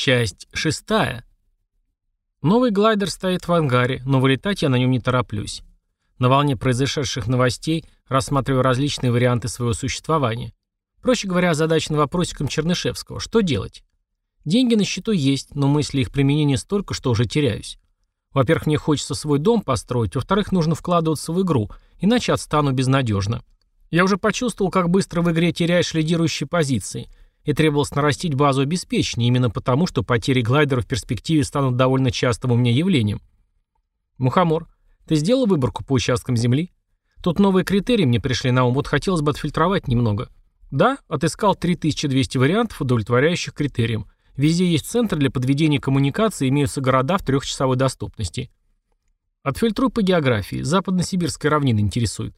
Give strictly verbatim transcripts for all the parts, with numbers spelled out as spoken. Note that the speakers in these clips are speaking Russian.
Часть шестая. Новый глайдер стоит в ангаре, но вылетать я на нем не тороплюсь. На волне произошедших новостей рассматриваю различные варианты своего существования. Проще говоря, озадачен вопросиком Чернышевского. Что делать? Деньги на счету есть, но мысли их применения столько, что уже теряюсь. Во-первых, мне хочется свой дом построить, во-вторых, нужно вкладываться в игру, иначе отстану безнадежно. Я уже почувствовал, как быстро в игре теряешь лидирующие позиции, и требовалось нарастить базу обеспечения, именно потому, что потери глайдера в перспективе станут довольно частым у меня явлением. Мухомор, ты сделал выборку по участкам земли? Тут новые критерии мне пришли на ум, вот хотелось бы отфильтровать немного. Да, отыскал три тысячи двести вариантов, удовлетворяющих критериям. Везде есть центры для подведения коммуникации, имеются города в трехчасовой доступности. Отфильтруй по географии, западно-сибирская равнина интересует.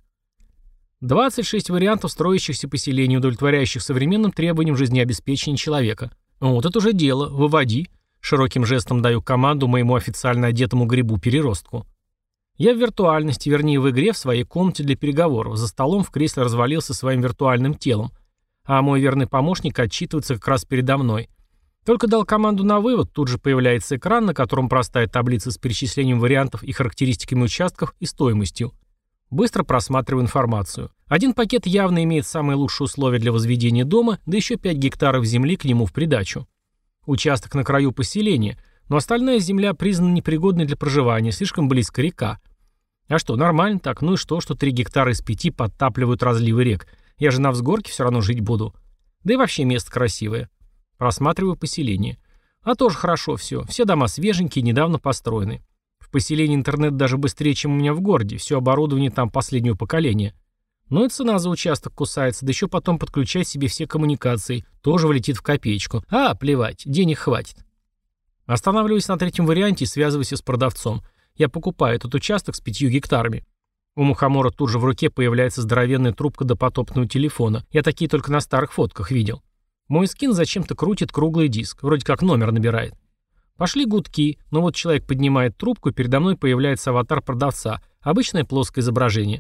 двадцать шесть вариантов строящихся поселений, удовлетворяющих современным требованиям жизнеобеспечения человека. Вот это уже дело, выводи. Широким жестом даю команду моему официально одетому грибу-переростку. Я в виртуальности, вернее в игре, в своей комнате для переговоров, за столом в кресле развалился своим виртуальным телом, а мой верный помощник отчитывается как раз передо мной. Только дал команду на вывод, тут же появляется экран, на котором простая таблица с перечислением вариантов и характеристиками участков и стоимостью. Быстро просматриваю информацию. Один пакет явно имеет самые лучшие условия для возведения дома, да еще пять гектаров земли к нему в придачу. Участок на краю поселения, но остальная земля признана непригодной для проживания, слишком близко река. А что, нормально так, ну и что, что три гектара из пяти подтапливают разливы рек. Я же на взгорке все равно жить буду. Да и вообще место красивое. Просматриваю поселение. А тоже хорошо все, все дома свеженькие, недавно построены. В поселении интернет даже быстрее, чем у меня в городе, все оборудование там последнего поколения. Ну и цена за участок кусается, да еще потом подключать себе все коммуникации, тоже влетит в копеечку. А, плевать, денег хватит. Останавливаюсь на третьем варианте и связываюсь с продавцом. Я покупаю этот участок с пятью гектарами. У мухомора тут же в руке появляется здоровенная трубка допотопного телефона. Я такие только на старых фотках видел. Мой скин зачем-то крутит круглый диск, вроде как номер набирает. Пошли гудки, но вот человек поднимает трубку, и передо мной появляется аватар продавца, обычное плоское изображение.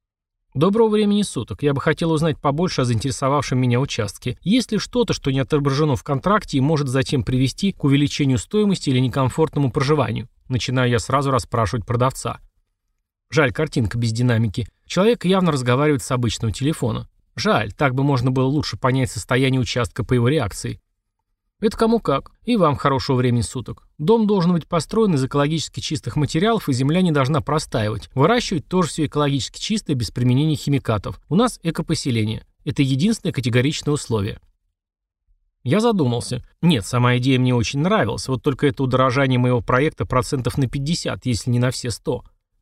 Доброго времени суток, я бы хотел узнать побольше о заинтересовавшем меня участке. Есть ли что-то, что не отображено в контракте и может затем привести к увеличению стоимости или некомфортному проживанию? Начинаю я сразу расспрашивать продавца. Жаль, картинка без динамики. Человек явно разговаривает с обычного телефона. Жаль, так бы можно было лучше понять состояние участка по его реакции. Это кому как. И вам хорошего времени суток. Дом должен быть построен из экологически чистых материалов, и земля не должна простаивать. Выращивать тоже все экологически чистое, без применения химикатов. У нас экопоселение. Это единственное категоричное условие. Я задумался. Нет, сама идея мне очень нравилась, вот только это удорожание моего проекта процентов на пятьдесят, если не на все сто.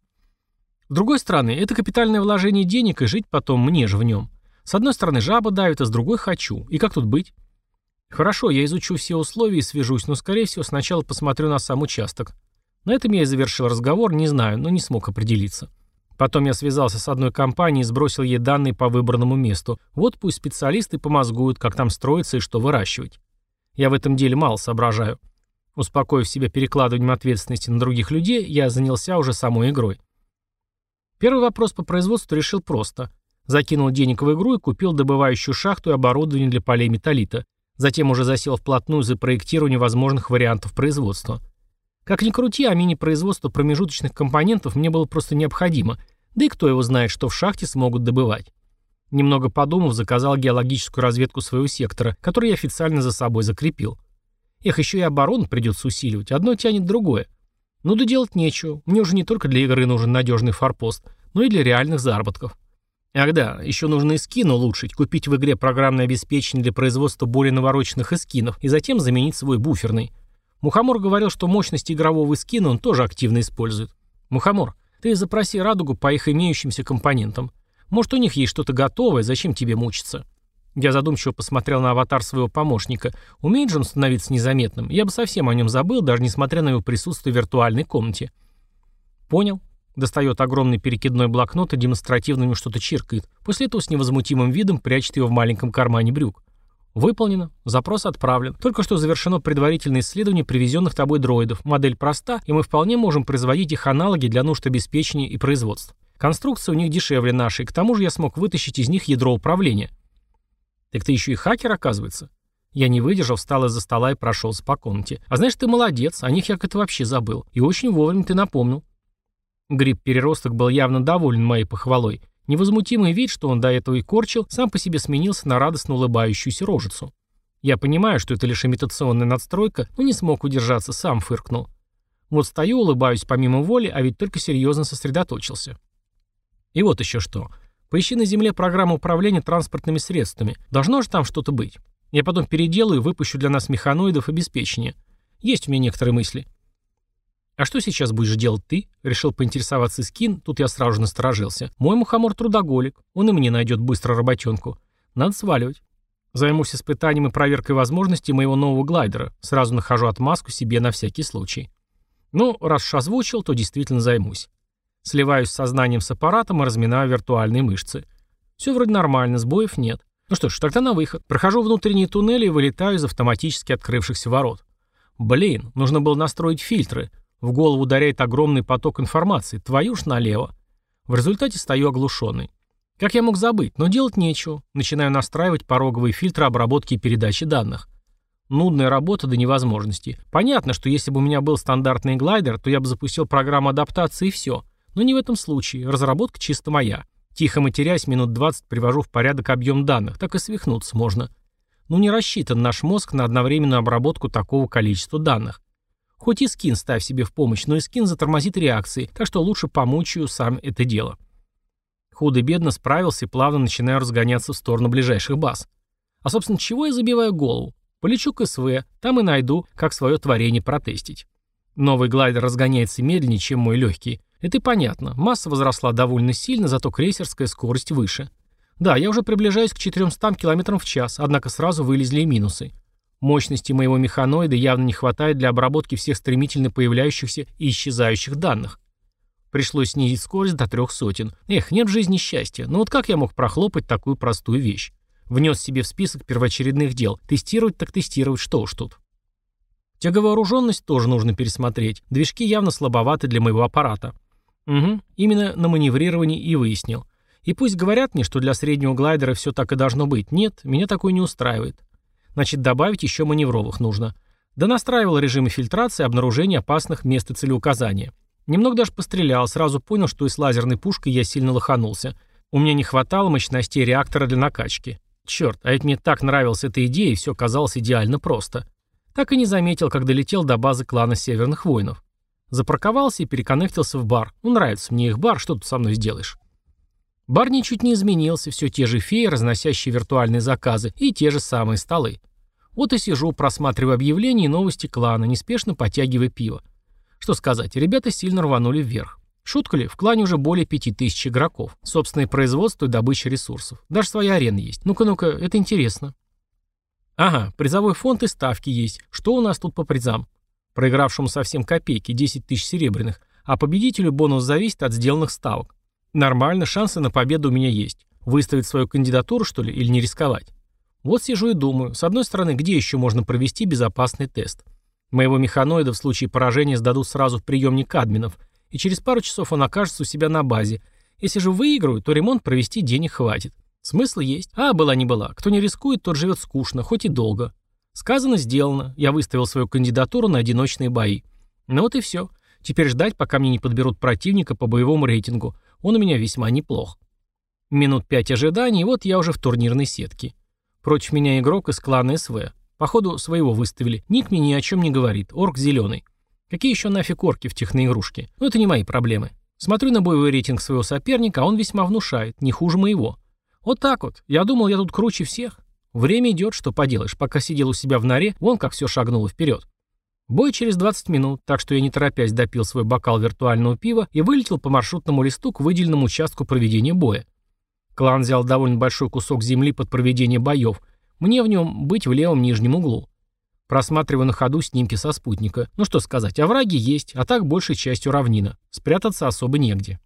С другой стороны, это капитальное вложение денег, и жить потом мне же в нем. С одной стороны жаба давит, а с другой хочу. И как тут быть? Хорошо, я изучу все условия и свяжусь, но, скорее всего, сначала посмотрю на сам участок. На этом я и завершил разговор, не знаю, но не смог определиться. Потом я связался с одной компанией и сбросил ей данные по выбранному месту. Вот пусть специалисты помозгуют, как там строиться и что выращивать. Я в этом деле мало соображаю. Успокоив себя перекладыванием ответственности на других людей, я занялся уже самой игрой. Первый вопрос по производству решил просто. Закинул денег в игру и купил добывающую шахту и оборудование для полей металлита. Затем уже засел вплотную за проектирование возможных вариантов производства. Как ни крути, а мини-производство промежуточных компонентов мне было просто необходимо, да и кто его знает, что в шахте смогут добывать. Немного подумав, заказал геологическую разведку своего сектора, который я официально за собой закрепил. Эх, еще и оборону придется усиливать, одно тянет другое. Ну да делать нечего, мне уже не только для игры нужен надежный форпост, но и для реальных заработков. Ах да, еще нужно и скин улучшить, купить в игре программное обеспечение для производства более навороченных эскинов и затем заменить свой буферный. Мухомор говорил, что мощность игрового эскина он тоже активно использует. Мухомор, ты запроси Радугу по их имеющимся компонентам. Может, у них есть что-то готовое, зачем тебе мучиться? Я задумчиво посмотрел на аватар своего помощника. Умеет же он становиться незаметным? Я бы совсем о нем забыл, даже несмотря на его присутствие в виртуальной комнате. Понял. Достает огромный перекидной блокнот и демонстративно ему что-то чиркает. После этого с невозмутимым видом прячет его в маленьком кармане брюк. Выполнено. Запрос отправлен. Только что завершено предварительное исследование привезенных тобой дроидов. Модель проста, и мы вполне можем производить их аналоги для нужд обеспечения и производства. Конструкция у них дешевле нашей, к тому же я смог вытащить из них ядро управления. Так ты еще и хакер, оказывается. Я не выдержал, встал из-за стола и прошелся по комнате. А знаешь, ты молодец, о них я как-то вообще забыл. И очень вовремя ты напомнил. Гриб-переросток был явно доволен моей похвалой. Невозмутимый вид, что он до этого и корчил, сам по себе сменился на радостно улыбающуюся рожицу. Я понимаю, что это лишь имитационная надстройка, но не смог удержаться, сам фыркнул. Вот стою, улыбаюсь помимо воли, а ведь только серьезно сосредоточился. И вот еще что. Поищи на Земле программу управления транспортными средствами. Должно же там что-то быть. Я потом переделаю и выпущу для нас механоидов обеспечения. Есть у меня некоторые мысли. А что сейчас будешь делать ты? Решил поинтересоваться Скин, тут я сразу же насторожился. Мой мухомор трудоголик, он и мне найдет быстро работенку. Надо сваливать. Займусь испытанием и проверкой возможностей моего нового глайдера. Сразу нахожу отмазку себе на всякий случай. Ну, раз уж озвучил, то действительно займусь. Сливаюсь с сознанием с аппаратом и разминаю виртуальные мышцы. Все вроде нормально, сбоев нет. Ну что ж, тогда на выход. Прохожу внутренние туннели и вылетаю из автоматически открывшихся ворот. Блин, нужно было настроить фильтры. В голову ударяет огромный поток информации. Твою ж налево. В результате стою оглушенный. Как я мог забыть? Но делать нечего. Начинаю настраивать пороговые фильтры обработки и передачи данных. Нудная работа до невозможности. Понятно, что если бы у меня был стандартный глайдер, то я бы запустил программу адаптации и все. Но не в этом случае. Разработка чисто моя. Тихо матерясь, минут двадцать привожу в порядок объем данных. Так и свихнуться можно. Ну не рассчитан наш мозг на одновременную обработку такого количества данных. Хоть и скин ставь себе в помощь, но и скин затормозит реакции, так что лучше помучаю сам это дело. Худо-бедно справился и плавно начинаю разгоняться в сторону ближайших баз. А собственно, чего я забиваю голову? Полечу к СВ, там и найду, как свое творение протестить. Новый глайдер разгоняется медленнее, чем мой легкий. Это и понятно. Масса возросла довольно сильно, зато крейсерская скорость выше. Да, я уже приближаюсь к четырёмстам километрам в час, однако сразу вылезли и минусы. Мощности моего механоида явно не хватает для обработки всех стремительно появляющихся и исчезающих данных. Пришлось снизить скорость до трех сотен. Эх, нет в жизни счастья. Но вот как я мог прохлопать такую простую вещь? Внес себе в список первоочередных дел. Тестировать так тестировать, что уж тут. Тяговооруженность тоже нужно пересмотреть. Движки явно слабоваты для моего аппарата. Угу, именно на маневрировании и выяснил. И пусть говорят мне, что для среднего глайдера все так и должно быть. Нет, меня такое не устраивает. Значит, добавить еще маневровых нужно. Да настраивал режимы фильтрации и обнаружения опасных мест и целеуказания. Немного даже пострелял, сразу понял, что и с лазерной пушкой я сильно лоханулся. У меня не хватало мощностей реактора для накачки. Черт, а ведь мне так нравилась эта идея, и все казалось идеально просто. Так и не заметил, как долетел до базы клана Северных Воинов. Запарковался и переконнектился в бар. Ну, нравится мне их бар, что тут со мной сделаешь? Бар ничуть не изменился, все те же феи, разносящие виртуальные заказы, и те же самые столы. Вот и сижу, просматриваю объявления и новости клана, неспешно потягивая пиво. Что сказать, ребята сильно рванули вверх. Шутка ли, в клане уже более пяти тысяч игроков. Собственное производство и добыча ресурсов. Даже своя арена есть. Ну-ка, ну-ка, это интересно. Ага, призовой фонд и ставки есть. Что у нас тут по призам? Проигравшему совсем копейки, десять тысяч серебряных. А победителю бонус зависит от сделанных ставок. Нормально, шансы на победу у меня есть. Выставить свою кандидатуру, что ли, или не рисковать? Вот сижу и думаю. С одной стороны, где еще можно провести безопасный тест? Моего механоида в случае поражения сдадут сразу в приемник админов, и через пару часов он окажется у себя на базе. Если же выиграю, то ремонт провести денег хватит. Смысл есть. А, была не была. Кто не рискует, тот живет скучно, хоть и долго. Сказано, сделано. Я выставил свою кандидатуру на одиночные бои. Ну вот и все. Теперь ждать, пока мне не подберут противника по боевому рейтингу. Он у меня весьма неплох. Минут пять ожиданий, и вот я уже в турнирной сетке. Против меня игрок из клана СВ. Походу, своего выставили. Ник мне ни о чем не говорит. Орк зеленый. Какие еще нафиг орки в техноигрушке? Ну это не мои проблемы. Смотрю на боевой рейтинг своего соперника, а он весьма внушает. Не хуже моего. Вот так вот. Я думал, я тут круче всех. Время идет, что поделаешь. Пока сидел у себя в норе, вон как все шагнуло вперед. Бой через двадцать минут, так что я не торопясь допил свой бокал виртуального пива и вылетел по маршрутному листу к выделенному участку проведения боя. Клан взял довольно большой кусок земли под проведение боев. Мне в нем быть в левом нижнем углу. Просматриваю на ходу снимки со спутника. Ну что сказать, овраги есть, а так большей частью равнина. Спрятаться особо негде.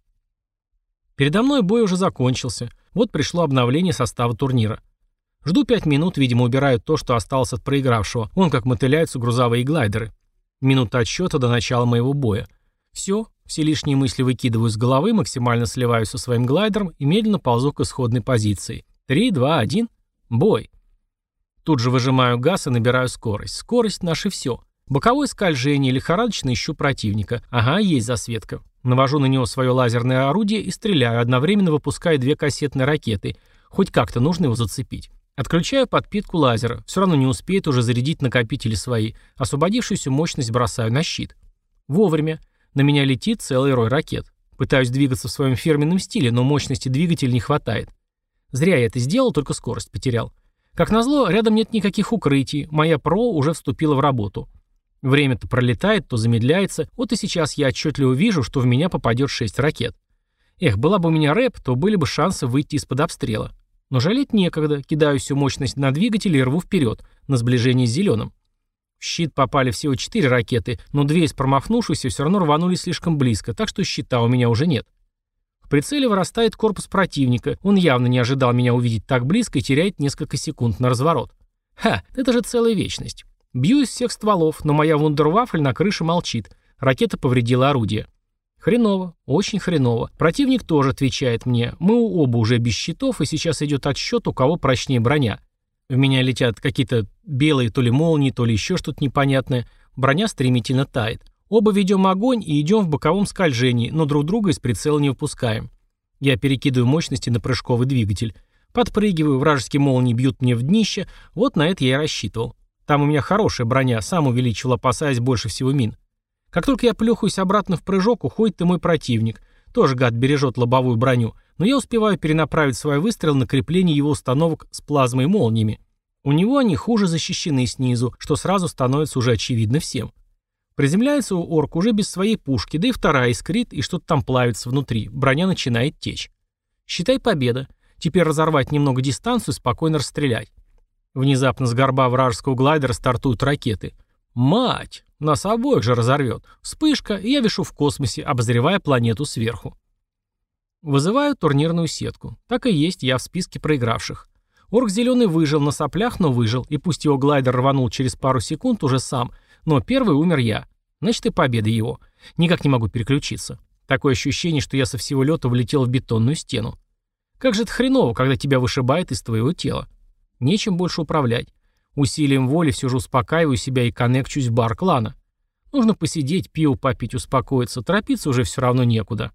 Передо мной бой уже закончился. Вот пришло обновление состава турнира. Жду пять минут, видимо, убирают то, что осталось от проигравшего. Вон как мотыляются грузовые глайдеры. Минута отсчета до начала моего боя. Все, все лишние мысли выкидываю с головы, максимально сливаюсь со своим глайдером и медленно ползу к исходной позиции. Три, два, один. Бой. Тут же выжимаю газ и набираю скорость. Скорость — наше все. Боковое скольжение, лихорадочно ищу противника. Ага, есть засветка. Навожу на него свое лазерное орудие и стреляю, одновременно выпуская две кассетные ракеты. Хоть как-то нужно его зацепить. Отключаю подпитку лазера. Все равно не успеет уже зарядить накопители свои. Освободившуюся мощность бросаю на щит. Вовремя. На меня летит целый рой ракет. Пытаюсь двигаться в своем фирменном стиле, но мощности двигателя не хватает. Зря я это сделал, только скорость потерял. Как назло, рядом нет никаких укрытий. Моя ПРО уже вступила в работу. Время то пролетает, то замедляется. Вот и сейчас я отчетливо вижу, что в меня попадет шесть ракет. Эх, была бы у меня рэп, то были бы шансы выйти из-под обстрела. Но жалеть некогда. Кидаю всю мощность на двигатель и рву вперед, на сближение с зеленым. В щит попали всего четыре ракеты, но две из промахнувшихся все равно рванули слишком близко, так что щита у меня уже нет. В прицеле вырастает корпус противника. Он явно не ожидал меня увидеть так близко и теряет несколько секунд на разворот. Ха, это же целая вечность. Бью из всех стволов, но моя вундервафль на крыше молчит. Ракета повредила орудие. Хреново, очень хреново. Противник тоже отвечает мне. Мы оба уже без щитов, и сейчас идет отсчет, у кого прочнее броня. В меня летят какие-то белые то ли молнии, то ли еще что-то непонятное. Броня стремительно тает. Оба ведем огонь и идем в боковом скольжении, но друг друга из прицела не выпускаем. Я перекидываю мощности на прыжковый двигатель. Подпрыгиваю, вражеские молнии бьют мне в днище. Вот на это я и рассчитывал. Там у меня хорошая броня, сам увеличивал, опасаясь больше всего мин. Как только я плюхаюсь обратно в прыжок, уходит и мой противник. Тоже гад бережет лобовую броню, но я успеваю перенаправить свой выстрел на крепление его установок с плазмой и молниями. У него они хуже защищены снизу, что сразу становится уже очевидно всем. Приземляется у орк уже без своей пушки, да и вторая искрит, и что-то там плавится внутри. Броня начинает течь. Считай, победа. Теперь разорвать немного дистанцию и спокойно расстрелять. Внезапно с горба вражеского глайдера стартуют ракеты. Мать! Нас обоих же разорвет. Вспышка, и я вишу в космосе, обозревая планету сверху. Вызываю турнирную сетку. Так и есть, я в списке проигравших. Орк зеленый выжил на соплях, но выжил, и пусть его глайдер рванул через пару секунд уже сам, но первый умер я. Значит, и победа его. Никак не могу переключиться. Такое ощущение, что я со всего лета влетел в бетонную стену. Как же это хреново, когда тебя вышибает из твоего тела. Нечем больше управлять. Усилием воли все же успокаиваю себя и коннекчусь в бар клана. Нужно посидеть, пиво попить, успокоиться, торопиться уже все равно некуда.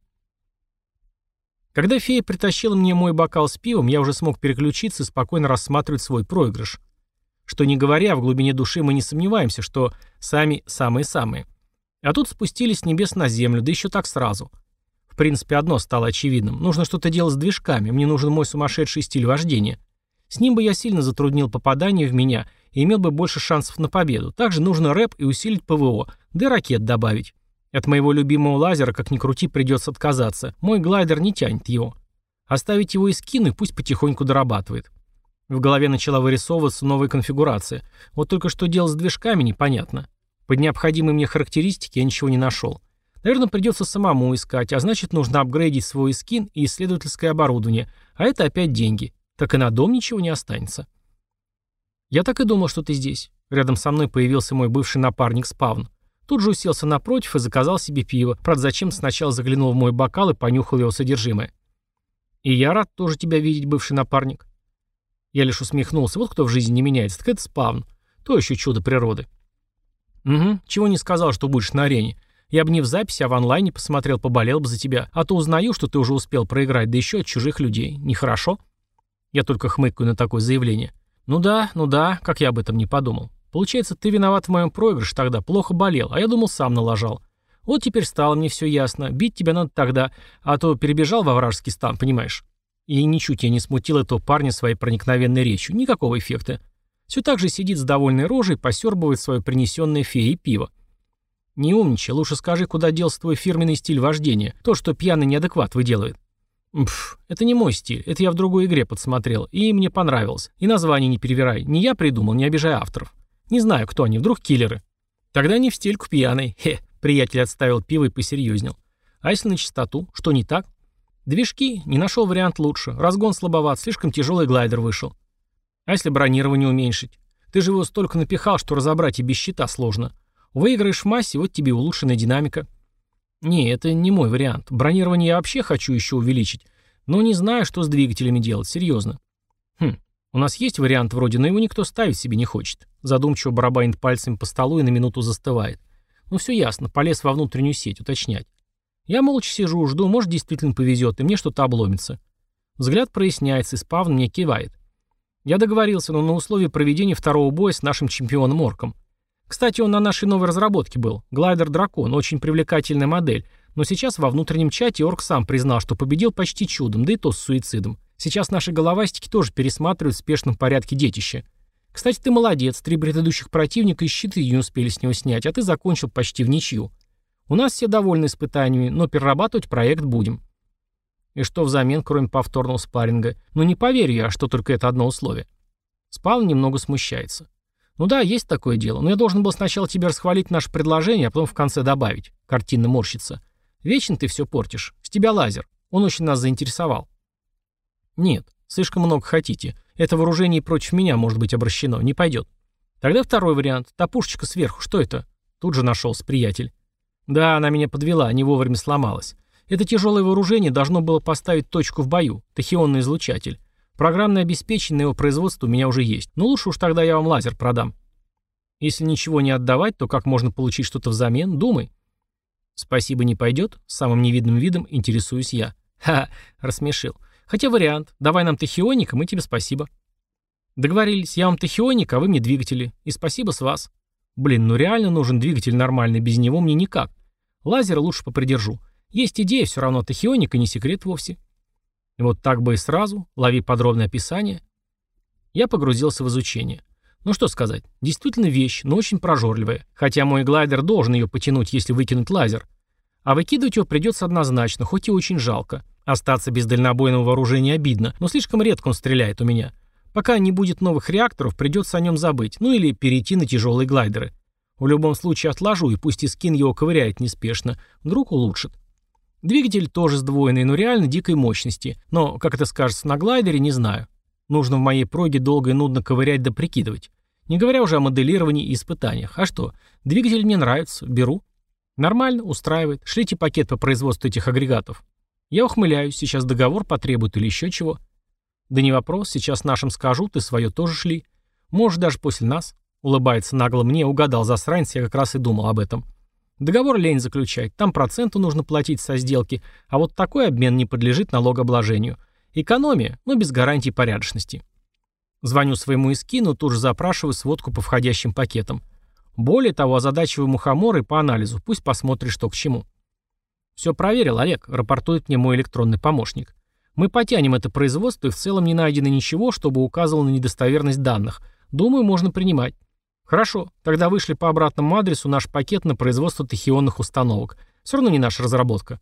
Когда фея притащила мне мой бокал с пивом, я уже смог переключиться и спокойно рассматривать свой проигрыш. Что не говоря, в глубине души мы не сомневаемся, что сами самые-самые. А тут спустились с небес на землю, да еще так сразу. В принципе, одно стало очевидным. Нужно что-то делать с движками, мне нужен мой сумасшедший стиль вождения. С ним бы я сильно затруднил попадание в меня и имел бы больше шансов на победу. Также нужно рэп и усилить ПВО, да и ракет добавить. От моего любимого лазера, как ни крути, придется отказаться. Мой глайдер не тянет его. Оставить его и скину, и пусть потихоньку дорабатывает. В голове начала вырисовываться новая конфигурация. Вот только что делать с движками непонятно. Под необходимые мне характеристики я ничего не нашел. Наверное, придется самому искать, а значит, нужно апгрейдить свой скин и исследовательское оборудование, а это опять деньги. Так и на дом ничего не останется. Я так и думал, что ты здесь. Рядом со мной появился мой бывший напарник Спавн. Тут же уселся напротив и заказал себе пиво. Правда, зачем-то сначала заглянул в мой бокал и понюхал его содержимое. И я рад тоже тебя видеть, бывший напарник. Я лишь усмехнулся. Вот кто в жизни не меняется, так это Спавн. То еще чудо природы. Угу, чего не сказал, что будешь на арене. Я бы не в записи, а в онлайне посмотрел, поболел бы за тебя. А то узнаю, что ты уже успел проиграть, да еще от чужих людей. Нехорошо? Я только хмыкаю на такое заявление. Ну да, ну да, как я об этом не подумал. Получается, ты виноват в моем проигрыше тогда, плохо болел, а я думал, сам налажал. Вот теперь стало мне все ясно. Бить тебя надо тогда, а то перебежал во вражеский стан, понимаешь? И ничуть я не смутил этого парня своей проникновенной речью. Никакого эффекта. Все так же сидит с довольной рожей, посербывает свое принесенное феей пиво. Не умничай, лучше скажи, куда делся твой фирменный стиль вождения. То, что пьяный неадекват выделывает. Пф, это не мой стиль, это я в другой игре подсмотрел, и мне понравилось. И название не перевирай, не я придумал, не обижай авторов. Не знаю, кто они, вдруг киллеры. Тогда не в стельку пьяный. Хе, приятель отставил пиво и посерьезнел. А если на чистоту, что не так? Движки, не нашел вариант лучше. Разгон слабоват, слишком тяжелый глайдер вышел. А если бронирование уменьшить? Ты же его столько напихал, что разобрать и без щита сложно. Выиграешь в массе, вот тебе улучшенная динамика. Не, это не мой вариант. Бронирование я вообще хочу еще увеличить. Но не знаю, что с двигателями делать, серьезно. Хм, У нас есть вариант вроде, но его никто ставить себе не хочет. Задумчиво барабанит пальцами по столу и на минуту застывает. Ну все ясно, полез во внутреннюю сеть, уточнять. Я молча сижу, жду, может действительно повезет, и мне что-то обломится. Взгляд проясняется, и Спавн мне кивает. Я договорился, но на условии проведения второго боя с нашим чемпионом Орком. Кстати, он на нашей новой разработке был. Глайдер Дракон, очень привлекательная модель. Но сейчас во внутреннем чате Орк сам признал, что победил почти чудом, да и то с суицидом. Сейчас наши головастики тоже пересматривают в спешном порядке детище. Кстати, ты молодец, три предыдущих противника и щиты не успели с него снять, а ты закончил почти в ничью. У нас все довольны испытаниями, но перерабатывать проект будем. И что взамен, кроме повторного спарринга? Ну не поверю я, что только это одно условие. Спавн немного смущается. Ну да, есть такое дело, но я должен был сначала тебе расхвалить наше предложение, а потом в конце добавить. Картинно морщится. Вечно ты все портишь. С тебя лазер. Он очень нас заинтересовал. Нет, слишком много хотите. Это вооружение против меня может быть обращено. Не пойдет. Тогда второй вариант. Та пушечка сверху. Что это? Тут же нашелся приятель. Да, она меня подвела, не вовремя сломалась. Это тяжелое вооружение должно было поставить точку в бою. Тахионный излучатель. Программное обеспечение на его производство у меня уже есть. Но лучше уж тогда я вам лазер продам. Если ничего не отдавать, то как можно получить что-то взамен? Думай. Спасибо не пойдет? С самым невидным видом интересуюсь я. Ха, рассмешил. Хотя вариант. Давай нам тахионик, и мы тебе спасибо. Договорились. Я вам тахионик, а вы мне двигатели. И спасибо с вас. Блин, ну реально нужен двигатель нормальный, без него мне никак. Лазер лучше попридержу. Есть идея, все равно тахионика не секрет вовсе. Вот так бы и сразу. Лови подробное описание. Я погрузился в изучение. Ну что сказать, действительно вещь, но очень прожорливая. Хотя мой глайдер должен ее потянуть, если выкинуть лазер. А выкидывать его придется однозначно, хоть и очень жалко. Остаться без дальнобойного вооружения обидно, но слишком редко он стреляет у меня. Пока не будет новых реакторов, придется о нем забыть, ну или перейти на тяжелые глайдеры. В любом случае отложу, и пусть Искин его ковыряет неспешно, вдруг улучшит. Двигатель тоже сдвоенный, но реально дикой мощности, но, как это скажется на глайдере, не знаю. Нужно в моей проге долго и нудно ковырять да прикидывать. Не говоря уже о моделировании и испытаниях. А что, двигатель мне нравится, беру. Нормально, устраивает. Шлите пакет по производству этих агрегатов. Я ухмыляюсь, сейчас договор потребует или еще чего. Да не вопрос, сейчас нашим скажу, ты свое тоже шли. Может, даже после нас. Улыбается нагло мне, угадал засранец, я как раз и думал об этом. Договор лень заключать, там проценты нужно платить со сделки, а вот такой обмен не подлежит налогообложению. Экономия, но без гарантии порядочности. Звоню своему Искину, тут же запрашиваю сводку по входящим пакетам. Более того, озадачиваю мухоморы по анализу, пусть посмотрит, что к чему. «Все проверил, Олег», — рапортует мне мой электронный помощник. «Мы потянем это производство, и в целом не найдено ничего, чтобы указывало на недостоверность данных. Думаю, можно принимать». «Хорошо, тогда вышли по обратному адресу наш пакет на производство тахионных установок. Все равно не наша разработка».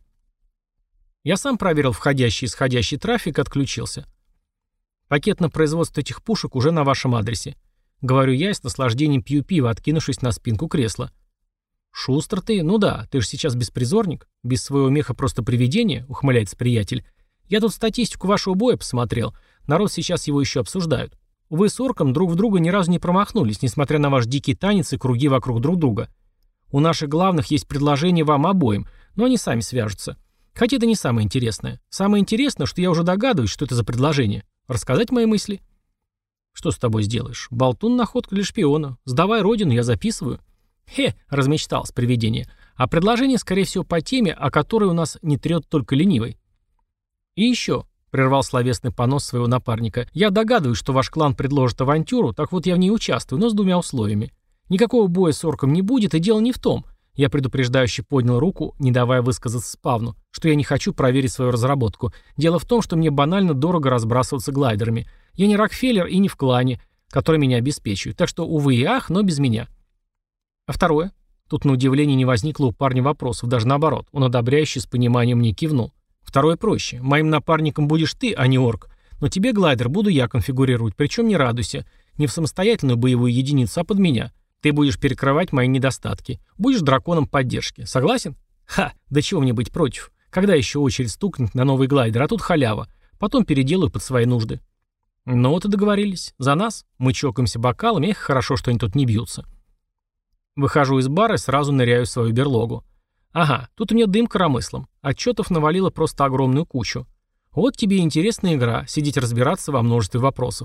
Я сам проверил входящий и исходящий трафик и отключился. «Пакет на производство этих пушек уже на вашем адресе». Говорю я и с наслаждением пью пиво, откинувшись на спинку кресла. «Шустр ты? Ну да, ты же сейчас беспризорник. Без своего меха просто привидение», — ухмыляется приятель. «Я тут статистику вашего боя посмотрел. Народ сейчас его еще обсуждают. Вы с орком друг в друга ни разу не промахнулись, несмотря на ваш дикий танец и круги вокруг друг друга. У наших главных есть предложение вам обоим, но они сами свяжутся. Хотя это не самое интересное. Самое интересное, что я уже догадываюсь, что это за предложение. Рассказать мои мысли?» «Что с тобой сделаешь? Болтун — находка для шпиона. Сдавай родину, я записываю». «Хе», — размечталось привидение. «А предложение, скорее всего, по теме, о которой у нас не трет только ленивый». «И еще», — прервал словесный понос своего напарника, «я догадываюсь, что ваш клан предложит авантюру, так вот я в ней участвую, но с двумя условиями. Никакого боя с орком не будет, и дело не в том». Я предупреждающе поднял руку, не давая высказаться Спавну, что я не хочу проверить свою разработку. Дело в том, что мне банально дорого разбрасываться глайдерами. Я не Рокфеллер и не в клане, который меня обеспечивает. Так что, увы и ах, но без меня. А второе? Тут на удивление не возникло у парня вопросов, даже наоборот. Он одобряюще с пониманием мне кивнул. Второе проще. Моим напарником будешь ты, а не орк. Но тебе глайдер буду я конфигурировать, причем не радуйся. Не в самостоятельную боевую единицу, а под меня. Ты будешь перекрывать мои недостатки. Будешь драконом поддержки. Согласен? Ха, да чего мне быть против? Когда еще очередь стукнет на новый глайдер, а тут халява. Потом переделаю под свои нужды. Ну вот и договорились. За нас. Мы чокаемся бокалами, эх, хорошо, что они тут не бьются. Выхожу из бара и сразу ныряю в свою берлогу. Ага, тут у меня дым коромыслом. Отчетов навалило просто огромную кучу. Вот тебе и интересная игра, сидеть разбираться во множестве вопросов.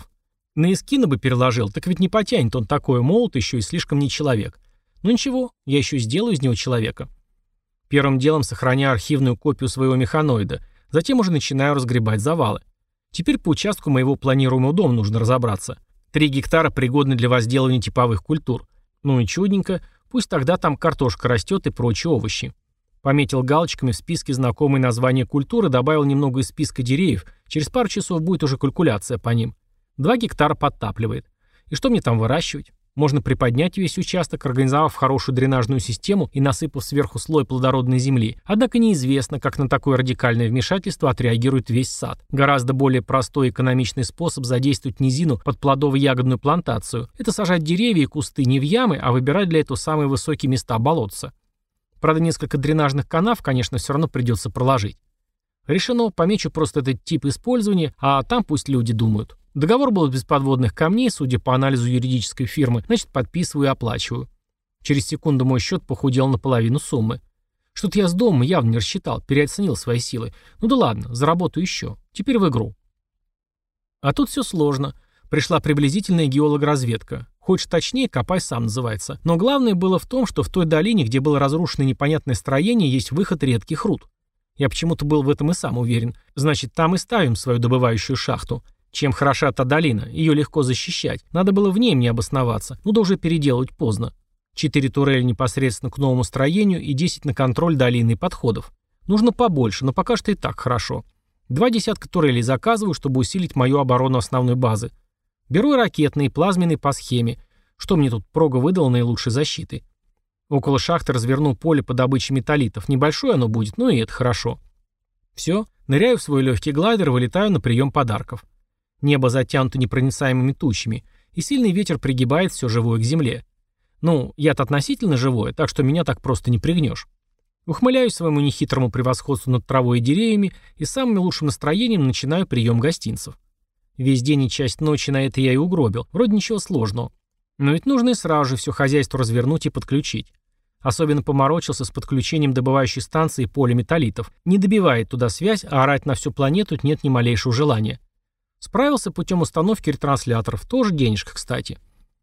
На Искина бы переложил, так ведь не потянет он такое, молот еще и слишком не человек. Ну ничего, я еще сделаю из него человека. Первым делом сохраняю архивную копию своего механоида, затем уже начинаю разгребать завалы. Теперь по участку моего планируемого дома нужно разобраться. Три гектара пригодны для возделывания типовых культур. Ну и чудненько, пусть тогда там картошка растет и прочие овощи. Пометил галочками в списке знакомые названия культуры, добавил немного из списка деревьев, через пару часов будет уже калькуляция по ним. Два гектара подтапливает. И что мне там выращивать? Можно приподнять весь участок, организовав хорошую дренажную систему и насыпав сверху слой плодородной земли. Однако неизвестно, как на такое радикальное вмешательство отреагирует весь сад. Гораздо более простой и экономичный способ задействовать низину под плодово-ягодную плантацию – это сажать деревья и кусты не в ямы, а выбирать для этого самые высокие места болотца. Правда, несколько дренажных канав, конечно, все равно придется проложить. Решено, помечу просто этот тип использования, а там пусть люди думают. Договор был без подводных камней, судя по анализу юридической фирмы, значит, подписываю и оплачиваю. Через секунду мой счет похудел на половину суммы. Что-то я с дома явно не рассчитал, переоценил свои силы. Ну да ладно, заработаю еще. Теперь в игру. А тут все сложно. Пришла приблизительная геологоразведка. Хочешь точнее, копай сам называется. Но главное было в том, что в той долине, где было разрушено непонятное строение, есть выход редких руд. Я почему-то был в этом и сам уверен. Значит, там и ставим свою добывающую шахту. Чем хороша та долина, ее легко защищать. Надо было в ней мне обосноваться, ну да уже переделывать поздно. Четыре турели непосредственно к новому строению и десять на контроль долины и подходов. Нужно побольше, но пока что и так хорошо. Два десятка турелей заказываю, чтобы усилить мою оборону основной базы. Беру и ракетные, и плазменные по схеме. Что мне тут прога выдала наилучшей защиты? Около шахты разверну поле по добыче металлитов. Небольшое оно будет, но и это хорошо. Все, ныряю в свой легкий глайдер и вылетаю на прием подарков. Небо затянуто непроницаемыми тучами, и сильный ветер пригибает все живое к земле. Ну, я-то относительно живое, так что меня так просто не пригнешь. Ухмыляюсь своему нехитрому превосходству над травой и деревьями и самым лучшим настроением начинаю прием гостинцев. Весь день и часть ночи на это я и угробил, вроде ничего сложного. Но ведь нужно и сразу же все хозяйство развернуть и подключить. Особенно поморочился с подключением добывающей станции поля металлитов. Не добивает туда связь, а орать на всю планету нет ни малейшего желания. Справился путем установки ретрансляторов, тоже денежка, кстати.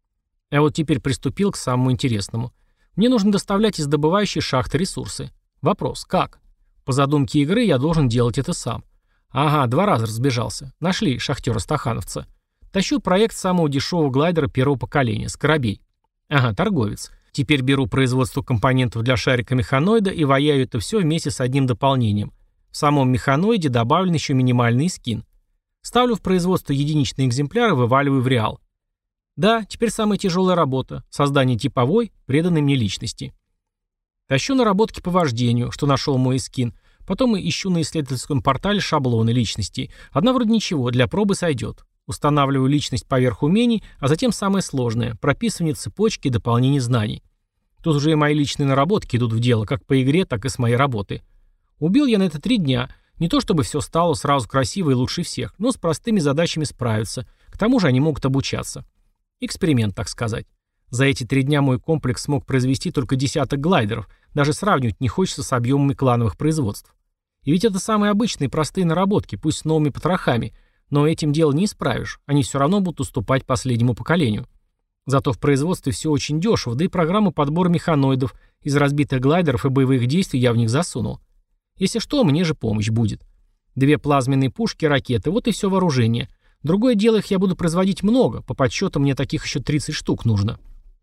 А вот теперь приступил к самому интересному. Мне нужно доставлять из добывающей шахты ресурсы. Вопрос, как? По задумке игры я должен делать это сам. Ага, два раза разбежался. Нашли шахтера-стахановца. Тащу проект самого дешевого глайдера первого поколения, Скоробей. Ага, торговец. Теперь беру производство компонентов для шарика механоида и ваяю это все вместе с одним дополнением. В самом механоиде добавлен еще минимальный скин. Ставлю в производство единичные экземпляры, вываливаю в реал. Да, теперь самая тяжелая работа – создание типовой, преданной мне личности. Тащу наработки по вождению, что нашел мой скин. Потом ищу на исследовательском портале шаблоны личностей. Одна вроде ничего, для пробы сойдет. Устанавливаю личность поверх умений, а затем самое сложное – прописывание цепочки и дополнение знаний. Тут уже и мои личные наработки идут в дело, как по игре, так и с моей работы. Убил я на это три дня. Не то чтобы все стало сразу красиво и лучше всех, но с простыми задачами справиться. К тому же они могут обучаться. Эксперимент, так сказать. За эти три дня мой комплекс смог произвести только десяток глайдеров. Даже сравнивать не хочется с объемами клановых производств. И ведь это самые обычные простые наработки, пусть с новыми потрохами. Но этим дело не исправишь. Они все равно будут уступать последнему поколению. Зато в производстве все очень дешево, да и программу подбора механоидов из разбитых глайдеров и боевых действий я в них засунул. Если что, мне же помощь будет. Две плазменные пушки, ракеты, вот и все вооружение. Другое дело, их я буду производить много, по подсчетам мне таких еще тридцать штук нужно.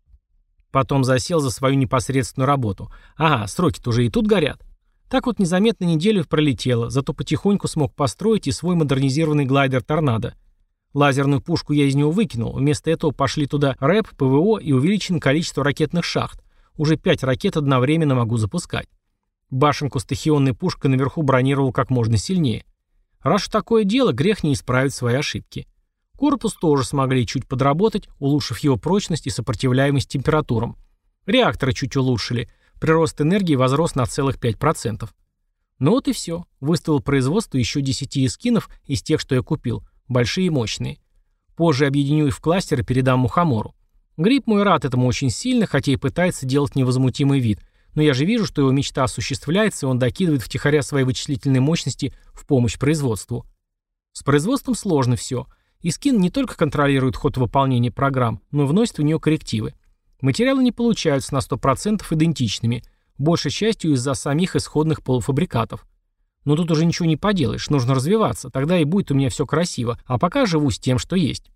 Потом засел за свою непосредственную работу. Ага, сроки-то уже и тут горят. Так вот незаметно неделю пролетело, зато потихоньку смог построить и свой модернизированный глайдер «Торнадо». Лазерную пушку я из него выкинул, вместо этого пошли туда рэп, ПВО и увеличено количество ракетных шахт. Уже пять ракет одновременно могу запускать. Башенку с тахионной пушкой наверху бронировал как можно сильнее. Раз уж такое дело, грех не исправить свои ошибки. Корпус тоже смогли чуть подработать, улучшив его прочность и сопротивляемость температурам. Реакторы чуть улучшили. Прирост энергии возрос на целых пять процентов. Ну вот и все. Выставил производство еще десяти эскинов из тех, что я купил. Большие и мощные. Позже объединю их в кластер и передам Мухомору. Гриб мой рад этому очень сильно, хотя и пытается делать невозмутимый вид. Но я же вижу, что его мечта осуществляется, и он докидывает втихаря свои вычислительные мощности в помощь производству. С производством сложно все. Искин не только контролирует ход выполнения программ, но и вносит в нее коррективы. Материалы не получаются на сто процентов идентичными, большей частью из-за самих исходных полуфабрикатов. Но тут уже ничего не поделаешь, нужно развиваться, тогда и будет у меня все красиво, а пока живу с тем, что есть.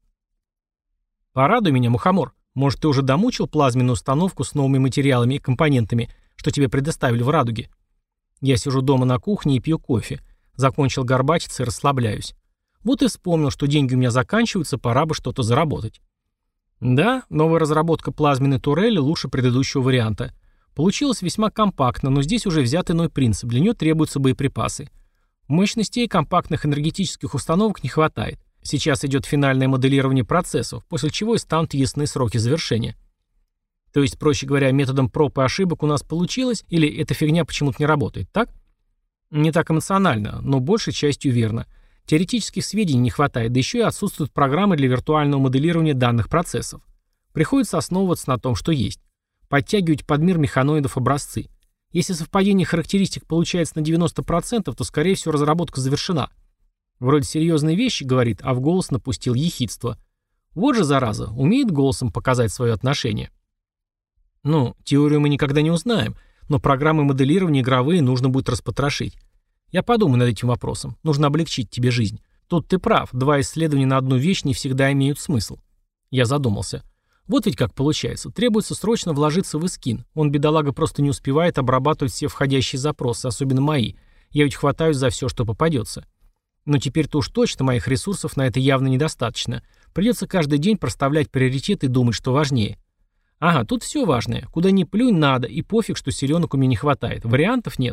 Порадуй меня, мухомор. Может, ты уже домучил плазменную установку с новыми материалами и компонентами, что тебе предоставили в «Радуге»? Я сижу дома на кухне и пью кофе. Закончил горбатиться и расслабляюсь. Вот и вспомнил, что деньги у меня заканчиваются, пора бы что-то заработать. Да, новая разработка плазменной турели лучше предыдущего варианта. Получилось весьма компактно, но здесь уже взят иной принцип, для нее требуются боеприпасы. Мощностей компактных энергетических установок не хватает. Сейчас идет финальное моделирование процессов, после чего и станут ясны сроки завершения. То есть, проще говоря, методом проб и ошибок у нас получилось, или эта фигня почему-то не работает, так? Не так эмоционально, но большей частью верно. Теоретических сведений не хватает, да еще и отсутствуют программы для виртуального моделирования данных процессов. Приходится основываться на том, что есть. Подтягивать под мир механоидов образцы. Если совпадение характеристик получается на девяносто процентов, то, скорее всего, разработка завершена. Вроде серьезные вещи говорит, а в голос напустил ехидство. Вот же, зараза, умеет голосом показать свое отношение. Ну, теорию мы никогда не узнаем, но программы моделирования игровые нужно будет распотрошить. Я подумаю над этим вопросом. Нужно облегчить тебе жизнь. Тут ты прав, два исследования на одну вещь не всегда имеют смысл. Я задумался. Вот ведь как получается. Требуется срочно вложиться в Искин. Он, бедолага, просто не успевает обрабатывать все входящие запросы, особенно мои. Я ведь хватаюсь за все, что попадется. Но теперь-то уж точно моих ресурсов на это явно недостаточно. Придется каждый день проставлять приоритеты и думать, что важнее. Ага, тут все важное. Куда ни плюнь, надо, и пофиг, что селенок у меня не хватает. Вариантов нет.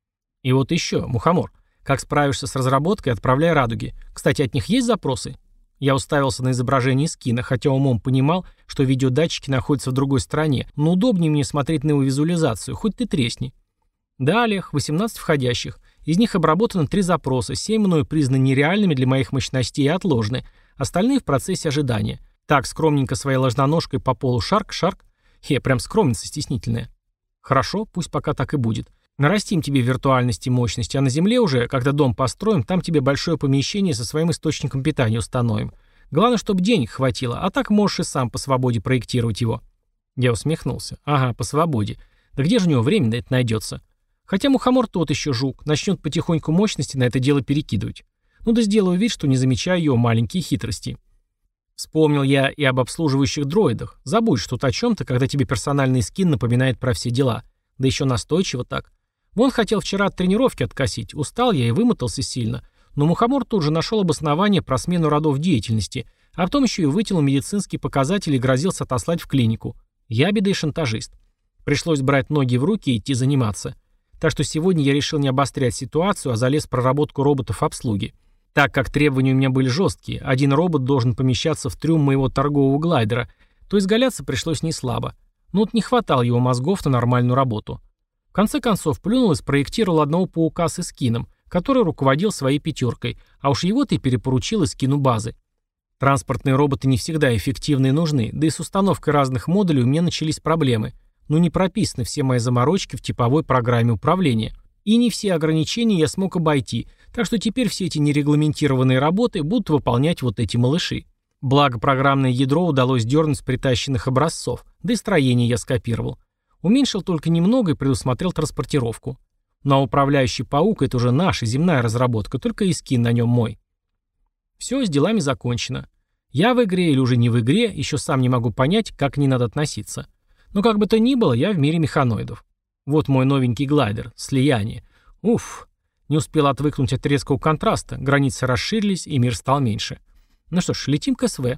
И вот еще, мухомор. Как справишься с разработкой, отправляй «Радуги». Кстати, от них есть запросы? Я уставился на изображение Искина, хотя умом понимал, что видеодатчики находятся в другой стране, но удобнее мне смотреть на его визуализацию, хоть ты тресни. Да, Олег, восемнадцать входящих. Из них обработано три запроса, семь мною признаны нереальными для моих мощностей и отложены, остальные в процессе ожидания. Так, скромненько своей ложноножкой по полу шарк-шарк. Хе, прям скромница стеснительная. Хорошо, пусть пока так и будет. Нарастим тебе виртуальность и мощность, а на земле уже, когда дом построим, там тебе большое помещение со своим источником питания установим. Главное, чтобы денег хватило, а так можешь и сам по свободе проектировать его. Я усмехнулся. Ага, по свободе. Да где же у него время на это найдется? Хотя мухомор тот еще жук, начнет потихоньку мощности на это дело перекидывать. Ну да сделаю вид, что не замечаю его маленькие хитрости. Вспомнил я и об обслуживающих дроидах. Забудешь тут о чем-то, когда тебе персональный скин напоминает про все дела. Да еще настойчиво так. Вон хотел вчера от тренировки откосить, устал я и вымотался сильно. Но мухомор тут же нашел обоснование про смену родов деятельности, а потом еще и вытянул медицинские показатели и грозился отослать в клинику. Ябеда и шантажист. Пришлось брать ноги в руки и идти заниматься. Так что сегодня я решил не обострять ситуацию, а залез в проработку роботов обслуги. Так как требования у меня были жесткие, один робот должен помещаться в трюм моего торгового глайдера, то изгаляться пришлось не слабо. Но вот не хватало его мозгов на нормальную работу. В конце концов, плюнул и спроектировал одного паука с Искином, который руководил своей пятеркой, а уж его-то и перепоручил Искину базы. Транспортные роботы не всегда эффективны и нужны, да и с установкой разных модулей у меня начались проблемы. Но не прописаны все мои заморочки в типовой программе управления. И не все ограничения я смог обойти, так что теперь все эти нерегламентированные работы будут выполнять вот эти малыши. Благо программное ядро удалось дернуть с притащенных образцов, да и строение я скопировал. Уменьшил только немного и предусмотрел транспортировку. Но управляющий паук — это уже наша земная разработка, только Искин на нем мой. Все, с делами закончено. Я в игре или уже не в игре, еще сам не могу понять, как к ней надо относиться. Но как бы то ни было, я в мире механоидов. Вот мой новенький глайдер, слияние. Уф, не успел отвыкнуть от резкого контраста, границы расширились и мир стал меньше. Ну что ж, летим к СВ.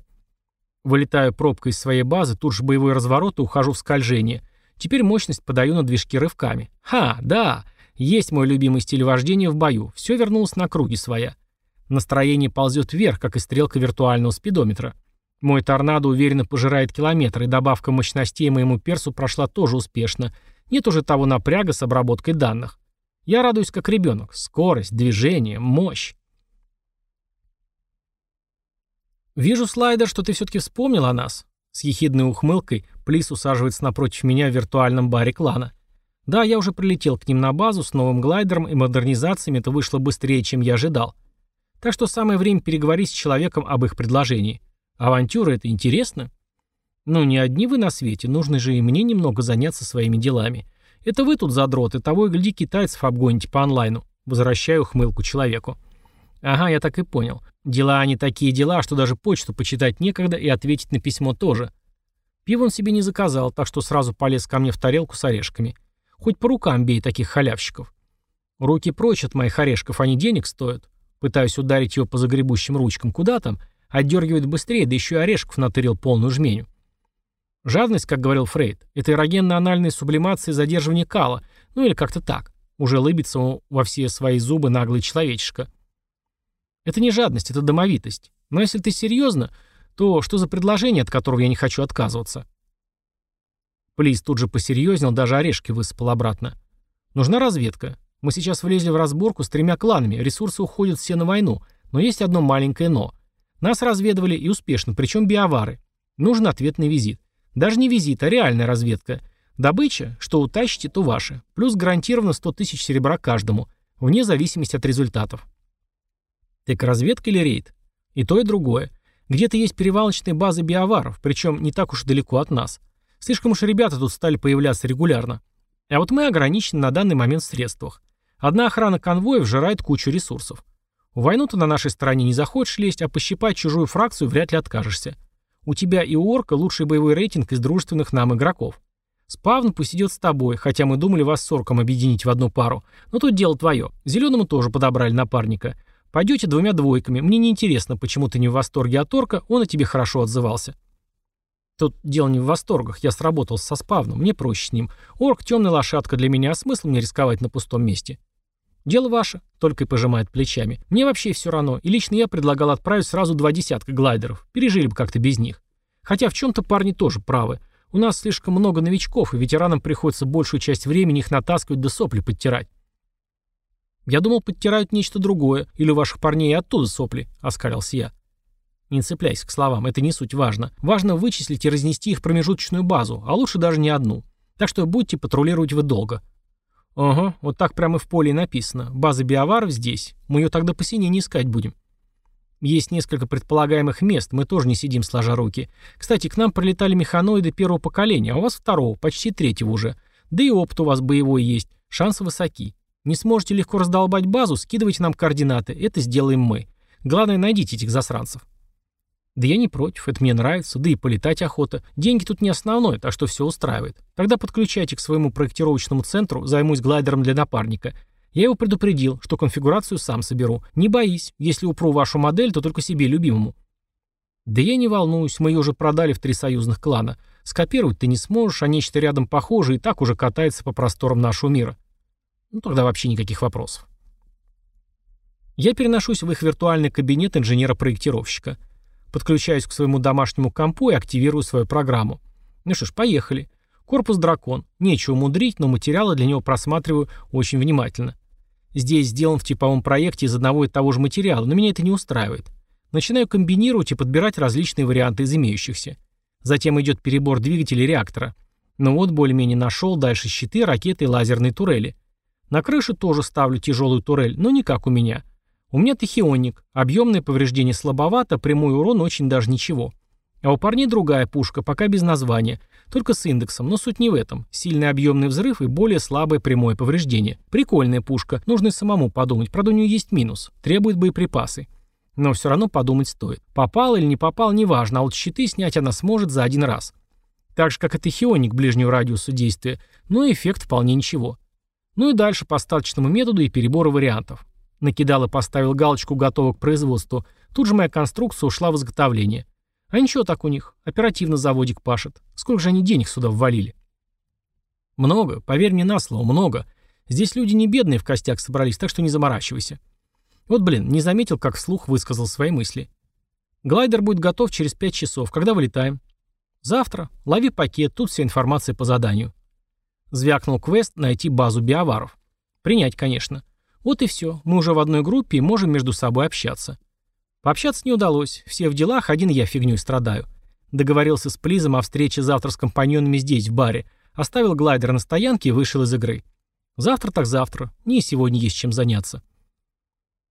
Вылетаю пробкой из своей базы, тут же боевой разворот и ухожу в скольжение. Теперь мощность подаю на движки рывками. Ха, да, есть мой любимый стиль вождения в бою. Все вернулось на круги своя. Настроение ползет вверх, как и стрелка виртуального спидометра. Мой торнадо уверенно пожирает километры, и добавка мощностей моему персу прошла тоже успешно. Нет уже того напряга с обработкой данных. Я радуюсь как ребенок. Скорость, движение, мощь. «Вижу, слайдер, что ты все-таки вспомнил о нас». С ехидной ухмылкой Плис усаживается напротив меня в виртуальном баре клана. Да, я уже прилетел к ним на базу с новым глайдером, и модернизациями это вышло быстрее, чем я ожидал. Так что самое время переговорить с человеком об их предложении. Авантюра — это интересно? Ну, не одни вы на свете, нужно же и мне немного заняться своими делами. Это вы тут задроты, того и гляди, китайцев обгоните по онлайну. Возвращаю ухмылку человеку. Ага, я так и понял. Дела они такие дела, что даже почту почитать некогда и ответить на письмо тоже. Пиво он себе не заказал, так что сразу полез ко мне в тарелку с орешками. Хоть по рукам бей таких халявщиков. Руки прочь от моих орешков, они денег стоят. Пытаюсь ударить его по загребущим ручкам. Куда там? Отдергивает быстрее, да еще и орешков натырил полную жменю. Жадность, как говорил Фрейд, это эрогенно-анальная сублимация и задерживание кала. Ну или как-то так. Уже лыбится он во все свои зубы наглый человечишка. Это не жадность, это домовитость. Но если ты серьезно, то что за предложение, от которого я не хочу отказываться? Плиз тут же посерьезнел, даже орешки высыпал обратно. Нужна разведка. Мы сейчас влезли в разборку с тремя кланами, ресурсы уходят все на войну, но есть одно маленькое «но». Нас разведывали и успешно, причем биовары. Нужен ответный визит. Даже не визит, а реальная разведка. Добыча, что утащите, то ваше. Плюс гарантированно сто тысяч серебра каждому, вне зависимости от результатов. Так разведка или рейд? И то, и другое. Где-то есть перевалочные базы биоваров, причем не так уж далеко от нас. Слишком уж ребята тут стали появляться регулярно. А вот мы ограничены на данный момент в средствах. Одна охрана конвоев жирает кучу ресурсов. В войну-то на нашей стороне не захочешь лезть, а пощипать чужую фракцию вряд ли откажешься. У тебя и у Орка лучший боевой рейтинг из дружественных нам игроков. Спавн пусть идет с тобой, хотя мы думали вас с Орком объединить в одну пару. Но тут дело твое. Зеленому тоже подобрали напарника. Пойдете двумя двойками. Мне не интересно, почему ты не в восторге от Орка, он о тебе хорошо отзывался. Тут дело не в восторгах. Я сработался со Спавном, мне проще с ним. Орк — темная лошадка для меня, а смысл мне рисковать на пустом месте? Дело ваше, только и пожимает плечами. Мне вообще все равно, и лично я предлагал отправить сразу два десятка глайдеров. Пережили бы как-то без них. Хотя в чем-то парни тоже правы. У нас слишком много новичков, и ветеранам приходится большую часть времени их натаскивать да сопли подтирать. Я думал, подтирают нечто другое, или у ваших парней и оттуда сопли, оскалился я. Не цепляйся к словам, это не суть важно. Важно вычислить и разнести их промежуточную базу, а лучше даже не одну. Так что будете патрулировать вы долго. Ага, вот так прямо в поле и написано. База биоваров здесь. Мы ее тогда по сине не искать будем. Есть несколько предполагаемых мест, мы тоже не сидим сложа руки. Кстати, к нам прилетали механоиды первого поколения, а у вас второго, почти третьего уже. Да и опыт у вас боевой есть, шансы высоки. Не сможете легко раздолбать базу, скидывайте нам координаты, это сделаем мы. Главное, найдите этих засранцев. Да я не против, это мне нравится, да и полетать охота. Деньги тут не основное, так что все устраивает. Тогда подключайте к своему проектировочному центру, займусь глайдером для напарника. Я его предупредил, что конфигурацию сам соберу. Не боись, если упру вашу модель, то только себе любимому. Да я не волнуюсь, мы ее уже продали в три союзных клана. Скопировать ты не сможешь, а нечто рядом похожее и так уже катается по просторам нашего мира. Ну тогда вообще никаких вопросов. Я переношусь в их виртуальный кабинет инженера-проектировщика. Подключаюсь к своему домашнему компу и активирую свою программу. Ну что ж, поехали. Корпус дракон. Нечего мудрить, но материалы для него просматриваю очень внимательно. Здесь сделан в типовом проекте из одного и того же материала, но меня это не устраивает. Начинаю комбинировать и подбирать различные варианты из имеющихся. Затем идет перебор двигателей реактора. Ну вот, более-менее нашел, дальше щиты, ракеты и лазерные турели. На крыше тоже ставлю тяжелую турель, но не как у меня. У меня тахионник, объемное повреждение слабовато, прямой урон очень даже ничего. А у парней другая пушка, пока без названия, только с индексом, но суть не в этом. Сильный объемный взрыв и более слабое прямое повреждение. Прикольная пушка, нужно и самому подумать, правда у нее есть минус, требует боеприпасы. Но все равно подумать стоит. Попал или не попал, неважно, а вот щиты снять она сможет за один раз. Так же, как и тахионник ближнего радиуса действия, но эффект вполне ничего. Ну и дальше по остаточному методу и перебору вариантов. Накидал и поставил галочку «Готово к производству». Тут же моя конструкция ушла в изготовление. А ничего так у них. Оперативно заводик пашет. Сколько же они денег сюда ввалили? Много. Поверь мне на слово, много. Здесь люди не бедные в костяк собрались, так что не заморачивайся. Вот, блин, не заметил, как вслух высказал свои мысли. Глайдер будет готов через пять часов. Когда вылетаем? Завтра. Лови пакет, тут вся информация по заданию. Звякнул квест «Найти базу биоваров». Принять, конечно. Вот и все. Мы уже в одной группе и можем между собой общаться. Пообщаться не удалось. Все в делах, один я фигней страдаю. Договорился с Плизом о встрече завтра с компаньонами здесь, в баре. Оставил глайдер на стоянке и вышел из игры. Завтра так завтра. Мне и сегодня есть чем заняться.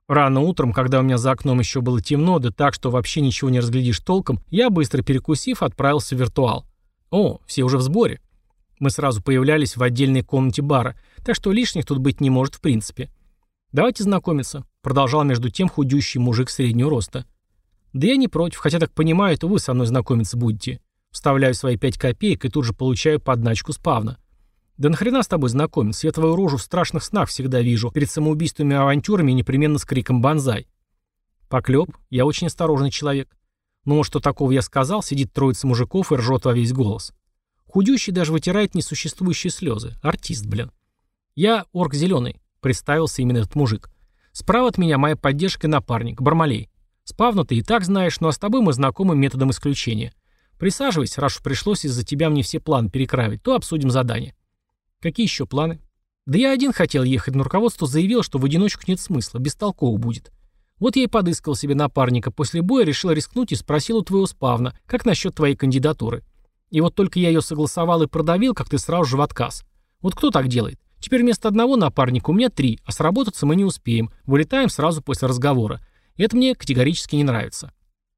Рано утром, когда у меня за окном еще было темно, да так, что вообще ничего не разглядишь толком, я, быстро перекусив, отправился в виртуал. О, все уже в сборе. Мы сразу появлялись в отдельной комнате бара, так что лишних тут быть не может в принципе. «Давайте знакомиться», — продолжал между тем худющий мужик среднего роста. «Да я не против, хотя так понимаю, это вы со мной знакомиться будете». Вставляю свои пять копеек и тут же получаю подначку спавна. «Да нахрена с тобой знакомиться? Я твою рожу в страшных снах всегда вижу, перед самоубийственными авантюрами и непременно с криком «Бонзай». Поклеп, я очень осторожный человек. Ну, может, что такого я сказал, сидит троица мужиков и ржет во весь голос. Худющий даже вытирает несуществующие слезы. Артист, блин. Я орк зеленый, представился именно этот мужик. Справа от меня моя поддержка и напарник, Бармалей. Спавна ты и так знаешь, ну а с тобой мы знакомы методом исключения. Присаживайся, раз уж пришлось из-за тебя мне все планы перекравить, то обсудим задание. Какие еще планы? Да я один хотел ехать, но руководство заявило, что в одиночку нет смысла, бестолково будет. Вот я и подыскал себе напарника после боя, решил рискнуть и спросил у твоего спавна, как насчет твоей кандидатуры. И вот только я ее согласовал и продавил, как ты сразу же в отказ. Вот кто так делает? Теперь вместо одного напарника у меня три, а сработаться мы не успеем, вылетаем сразу после разговора. И это мне категорически не нравится.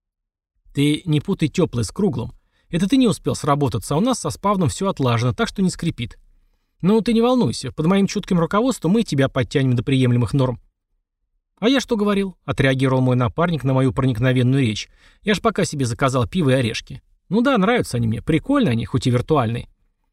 Ты не путай теплое с круглым. Это ты не успел сработаться, а у нас со спавном все отлажено, так что не скрипит. Ну, ты не волнуйся, под моим чутким руководством мы тебя подтянем до приемлемых норм. А я что говорил? Отреагировал мой напарник на мою проникновенную речь. Я ж пока себе заказал пиво и орешки. Ну да, нравятся они мне, прикольно они, хоть и виртуальные.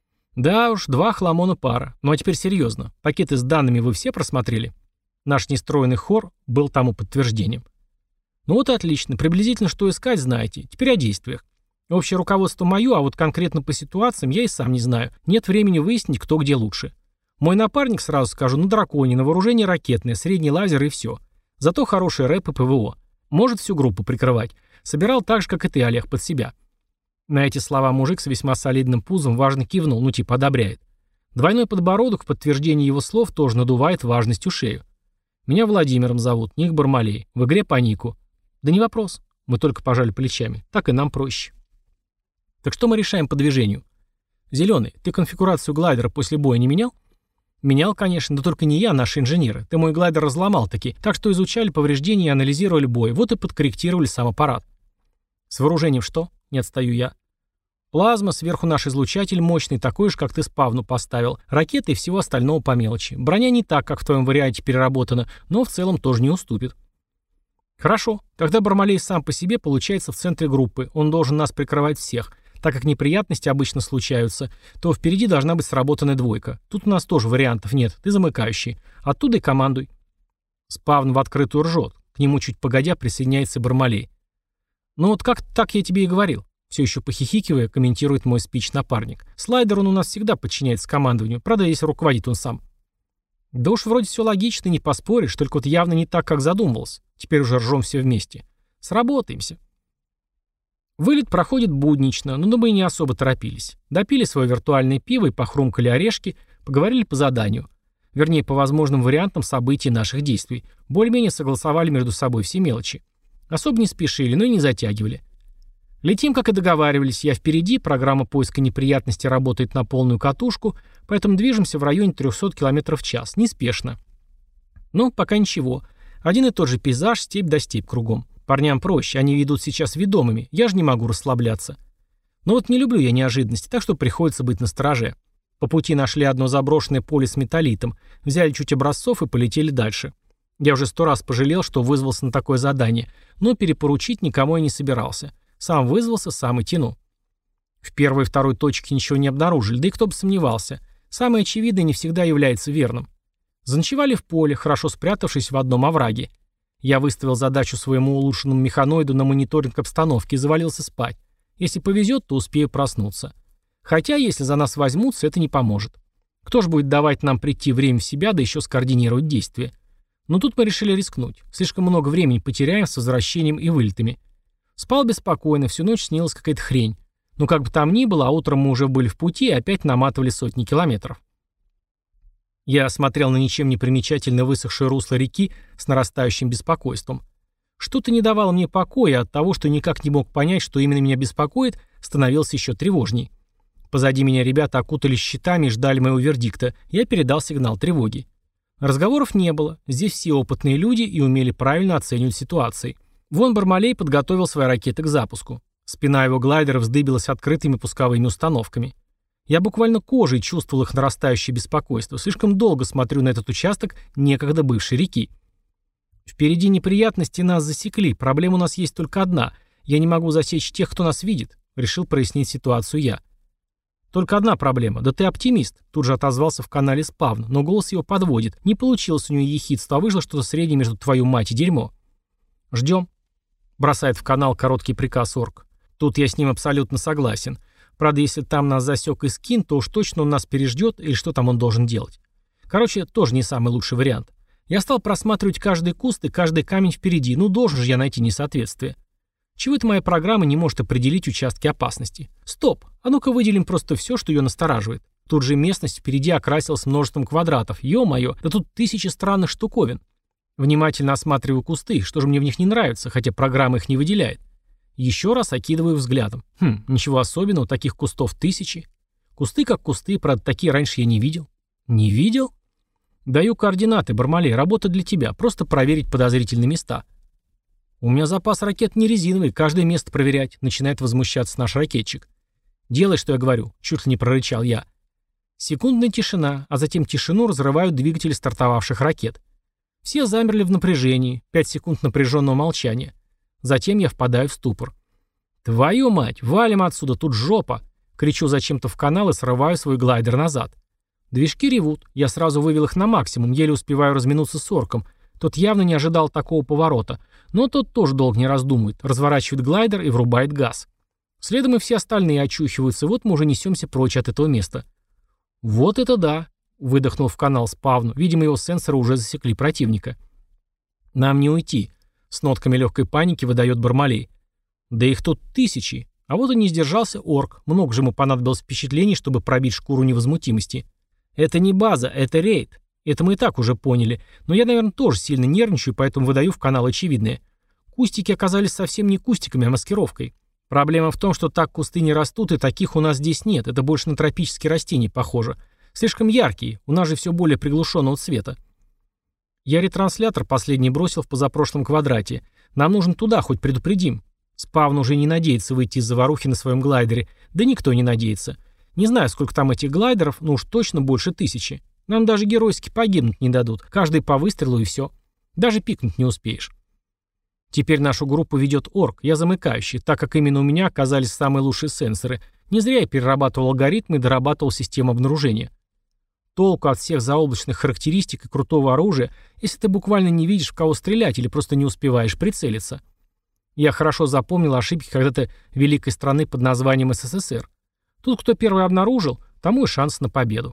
Да уж, два хламона пара. Ну а теперь серьезно, пакеты с данными вы все просмотрели? Наш нестроенный хор был тому подтверждением. Ну вот и отлично, приблизительно что искать знаете, теперь о действиях. Общее руководство мое, а вот конкретно по ситуациям я и сам не знаю. Нет времени выяснить, кто где лучше. Мой напарник, сразу скажу, на драконе, на вооружение ракетное, средний лазер и все. Зато хороший рэп и ПВО. Может всю группу прикрывать. Собирал так же, как и ты, Олег, под себя. На эти слова мужик с весьма солидным пузом важно кивнул, ну типа одобряет. Двойной подбородок в подтверждение его слов тоже надувает важностью шею. Меня Владимиром зовут, ник Бармалей. В игре по нику. Да не вопрос. Мы только пожали плечами. Так и нам проще. Так что мы решаем по движению? Зеленый, ты конфигурацию глайдера после боя не менял? Менял, конечно, да только не я, наши инженеры. Ты мой глайдер разломал таки, так что изучали повреждения и анализировали бой. Вот и подкорректировали сам аппарат. С вооружением что? Не отстаю я. Плазма, сверху наш излучатель мощный, такой же, как ты спавну поставил. Ракеты и всего остального по мелочи. Броня не так, как в твоем варианте переработана, но в целом тоже не уступит. Хорошо, тогда Бармалей сам по себе получается в центре группы. Он должен нас прикрывать всех. Так как неприятности обычно случаются, то впереди должна быть сработанная двойка. Тут у нас тоже вариантов нет, ты замыкающий. Оттуда и командуй. Спавн в открытую ржет. К нему чуть погодя присоединяется Бармалей. Ну вот как так я тебе и говорил. Все еще похихикивая, комментирует мой спич-напарник. Слайдер он у нас всегда подчиняется командованию, правда, если руководит он сам. Да уж вроде все логично, не поспоришь, только вот явно не так, как задумывался. Теперь уже ржем все вместе. Сработаемся. Вылет проходит буднично, но мы и не особо торопились. Допили свое виртуальное пиво и похрумкали орешки, поговорили по заданию. Вернее, по возможным вариантам событий наших действий. Более-менее согласовали между собой все мелочи. Особо не спешили, но и не затягивали. Летим, как и договаривались, я впереди, программа поиска неприятностей работает на полную катушку, поэтому движемся в районе триста километров в час, неспешно. Ну, пока ничего. Один и тот же пейзаж, степь да степь кругом. Парням проще, они ведут сейчас ведомыми, я же не могу расслабляться. Но вот не люблю я неожиданности, так что приходится быть настороже. По пути нашли одно заброшенное поле с металлитом, взяли чуть образцов и полетели дальше. Я уже сто раз пожалел, что вызвался на такое задание, но перепоручить никому я не собирался. Сам вызвался, сам и тяну. В первой и второй точке ничего не обнаружили, да и кто бы сомневался. Самое очевидное не всегда является верным. Заночевали в поле, хорошо спрятавшись в одном овраге. Я выставил задачу своему улучшенному механоиду на мониторинг обстановки и завалился спать. Если повезет, то успею проснуться. Хотя, если за нас возьмутся, это не поможет. Кто же будет давать нам прийти время в себя, да еще скоординировать действия? Но тут мы решили рискнуть. Слишком много времени потеряем с возвращением и вылетами. Спал беспокойно, всю ночь снилась какая-то хрень. Но как бы там ни было, а утром мы уже были в пути и опять наматывали сотни километров. Я смотрел на ничем не примечательно высохшее русло реки с нарастающим беспокойством. Что-то не давало мне покоя, от того, что никак не мог понять, что именно меня беспокоит, становился еще тревожней. Позади меня ребята окутались щитами и ждали моего вердикта. Я передал сигнал тревоги. Разговоров не было. Здесь все опытные люди и умели правильно оценивать ситуации. Вон Бармалей подготовил свои ракеты к запуску. Спина его глайдера вздыбилась открытыми пусковыми установками. Я буквально кожей чувствовал их нарастающее беспокойство. Слишком долго смотрю на этот участок некогда бывшей реки. Впереди неприятности, нас засекли. Проблема у нас есть только одна. Я не могу засечь тех, кто нас видит. Решил прояснить ситуацию я. Только одна проблема. Да ты оптимист. Тут же отозвался в канале Спавн, но голос его подводит. Не получилось у него ехидство, а вышло что-то среднее между твою мать и дерьмо. Ждем. Бросает в канал короткий приказ орк. Тут я с ним абсолютно согласен. Правда, если там нас засек и скин, то уж точно он нас переждет, или что там он должен делать. Короче, тоже не самый лучший вариант. Я стал просматривать каждый куст и каждый камень впереди, ну должен же я найти несоответствие. Чего это моя программа не может определить участки опасности? Стоп, а ну-ка выделим просто все, что ее настораживает. Тут же местность впереди окрасилась множеством квадратов. Ё-моё, да тут тысячи странных штуковин. Внимательно осматриваю кусты, что же мне в них не нравится, хотя программа их не выделяет. Еще раз окидываю взглядом. Хм, ничего особенного, таких кустов тысячи. Кусты как кусты, правда, такие раньше я не видел. Не видел? Даю координаты, Бармалей, работа для тебя, просто проверить подозрительные места. У меня запас ракет не резиновый, каждое место проверять, начинает возмущаться наш ракетчик. Делай, что я говорю, чуть ли не прорычал я. Секундная тишина, а затем тишину разрывают двигатели стартовавших ракет. Все замерли в напряжении, пять секунд напряженного молчания. Затем я впадаю в ступор. Твою мать, валим отсюда, тут жопа. Кричу зачем-то в канал и срываю свой глайдер назад. Движки ревут, я сразу вывел их на максимум, еле успеваю разминуться с орком. Тот явно не ожидал такого поворота, но тот тоже долго не раздумывает, разворачивает глайдер и врубает газ. Следом и все остальные очухиваются, вот мы уже несемся прочь от этого места. Вот это да, выдохнул в канал Спавну, видимо его сенсоры уже засекли противника. Нам не уйти, с нотками легкой паники выдает Бармалей. Да их тут тысячи, а вот и не сдержался орк, много же ему понадобилось впечатлений, чтобы пробить шкуру невозмутимости. Это не база, это рейд. Это мы и так уже поняли. Но я, наверное, тоже сильно нервничаю, поэтому выдаю в канал очевидное. Кустики оказались совсем не кустиками, а маскировкой. Проблема в том, что так кусты не растут, и таких у нас здесь нет. Это больше на тропические растения похоже. Слишком яркие, у нас же все более приглушенного цвета. Я ретранслятор последний бросил в позапрошлом квадрате. Нам нужно туда, хоть предупредим. Спавн уже не надеется выйти из заварухи на своем глайдере. Да никто не надеется. Не знаю, сколько там этих глайдеров, но уж точно больше тысячи. Нам даже геройски погибнуть не дадут. Каждый по выстрелу и все. Даже пикнуть не успеешь. Теперь нашу группу ведет орк. Я замыкающий, так как именно у меня оказались самые лучшие сенсоры. Не зря я перерабатывал алгоритмы и дорабатывал систему обнаружения. Толку от всех заоблачных характеристик и крутого оружия, если ты буквально не видишь, в кого стрелять или просто не успеваешь прицелиться. Я хорошо запомнил ошибки когда-то великой страны под названием СССР. Тут кто первый обнаружил, тому и шанс на победу.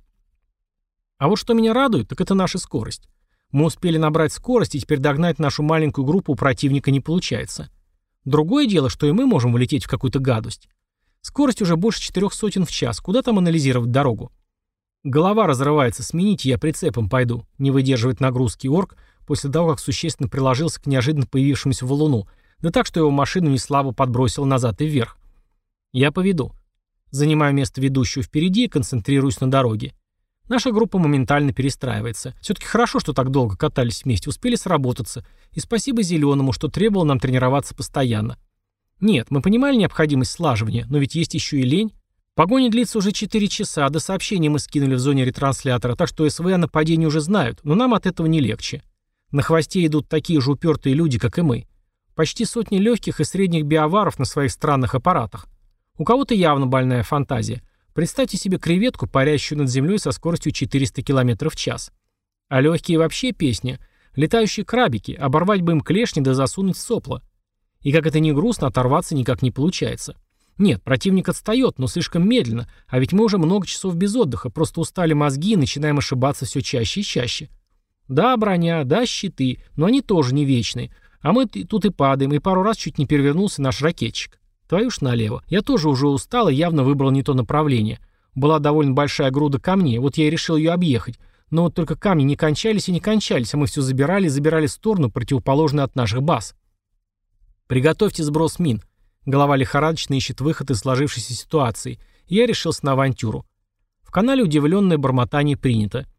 А вот что меня радует, так это наша скорость. Мы успели набрать скорость, и теперь догнать нашу маленькую группу у противника не получается. Другое дело, что и мы можем вылететь в какую-то гадость. Скорость уже больше четырех сотен в час, куда там анализировать дорогу? Голова разрывается, смените, я прицепом пойду. Не выдерживает нагрузки орк после того, как существенно приложился к неожиданно появившемуся валуну, да так, что его машину неслабо подбросило назад и вверх. Я поведу. Занимаю место ведущего впереди и концентрируюсь на дороге. Наша группа моментально перестраивается. Все-таки хорошо, что так долго катались вместе, успели сработаться. И спасибо Зеленому, что требовал нам тренироваться постоянно. Нет, мы понимали необходимость слаживания, но ведь есть еще и лень. Погоня длится уже четыре часа, до сообщения мы скинули в зоне ретранслятора, так что СВ о нападении уже знают, но нам от этого не легче. На хвосте идут такие же упертые люди, как и мы. Почти сотни легких и средних биоваров на своих странных аппаратах. У кого-то явно больная фантазия. Представьте себе креветку, парящую над землей со скоростью четыреста километров в час. А легкие вообще песня. Летающие крабики, оборвать бы им клешни да засунуть в сопло. И как это ни грустно, оторваться никак не получается. Нет, противник отстает, но слишком медленно, а ведь мы уже много часов без отдыха, просто устали мозги и начинаем ошибаться все чаще и чаще. Да, броня, да, щиты, но они тоже не вечные. А мы тут и падаем, и пару раз чуть не перевернулся наш ракетчик. Твою ж налево. Я тоже уже устал и явно выбрал не то направление. Была довольно большая груда камней, вот я и решил ее объехать. Но вот только камни не кончались и не кончались, а мы все забирали и забирали в сторону, противоположную от наших баз. Приготовьте сброс мин. Голова лихорадочно ищет выход из сложившейся ситуации. И я решился на авантюру. В канале удивленное бормотание принято.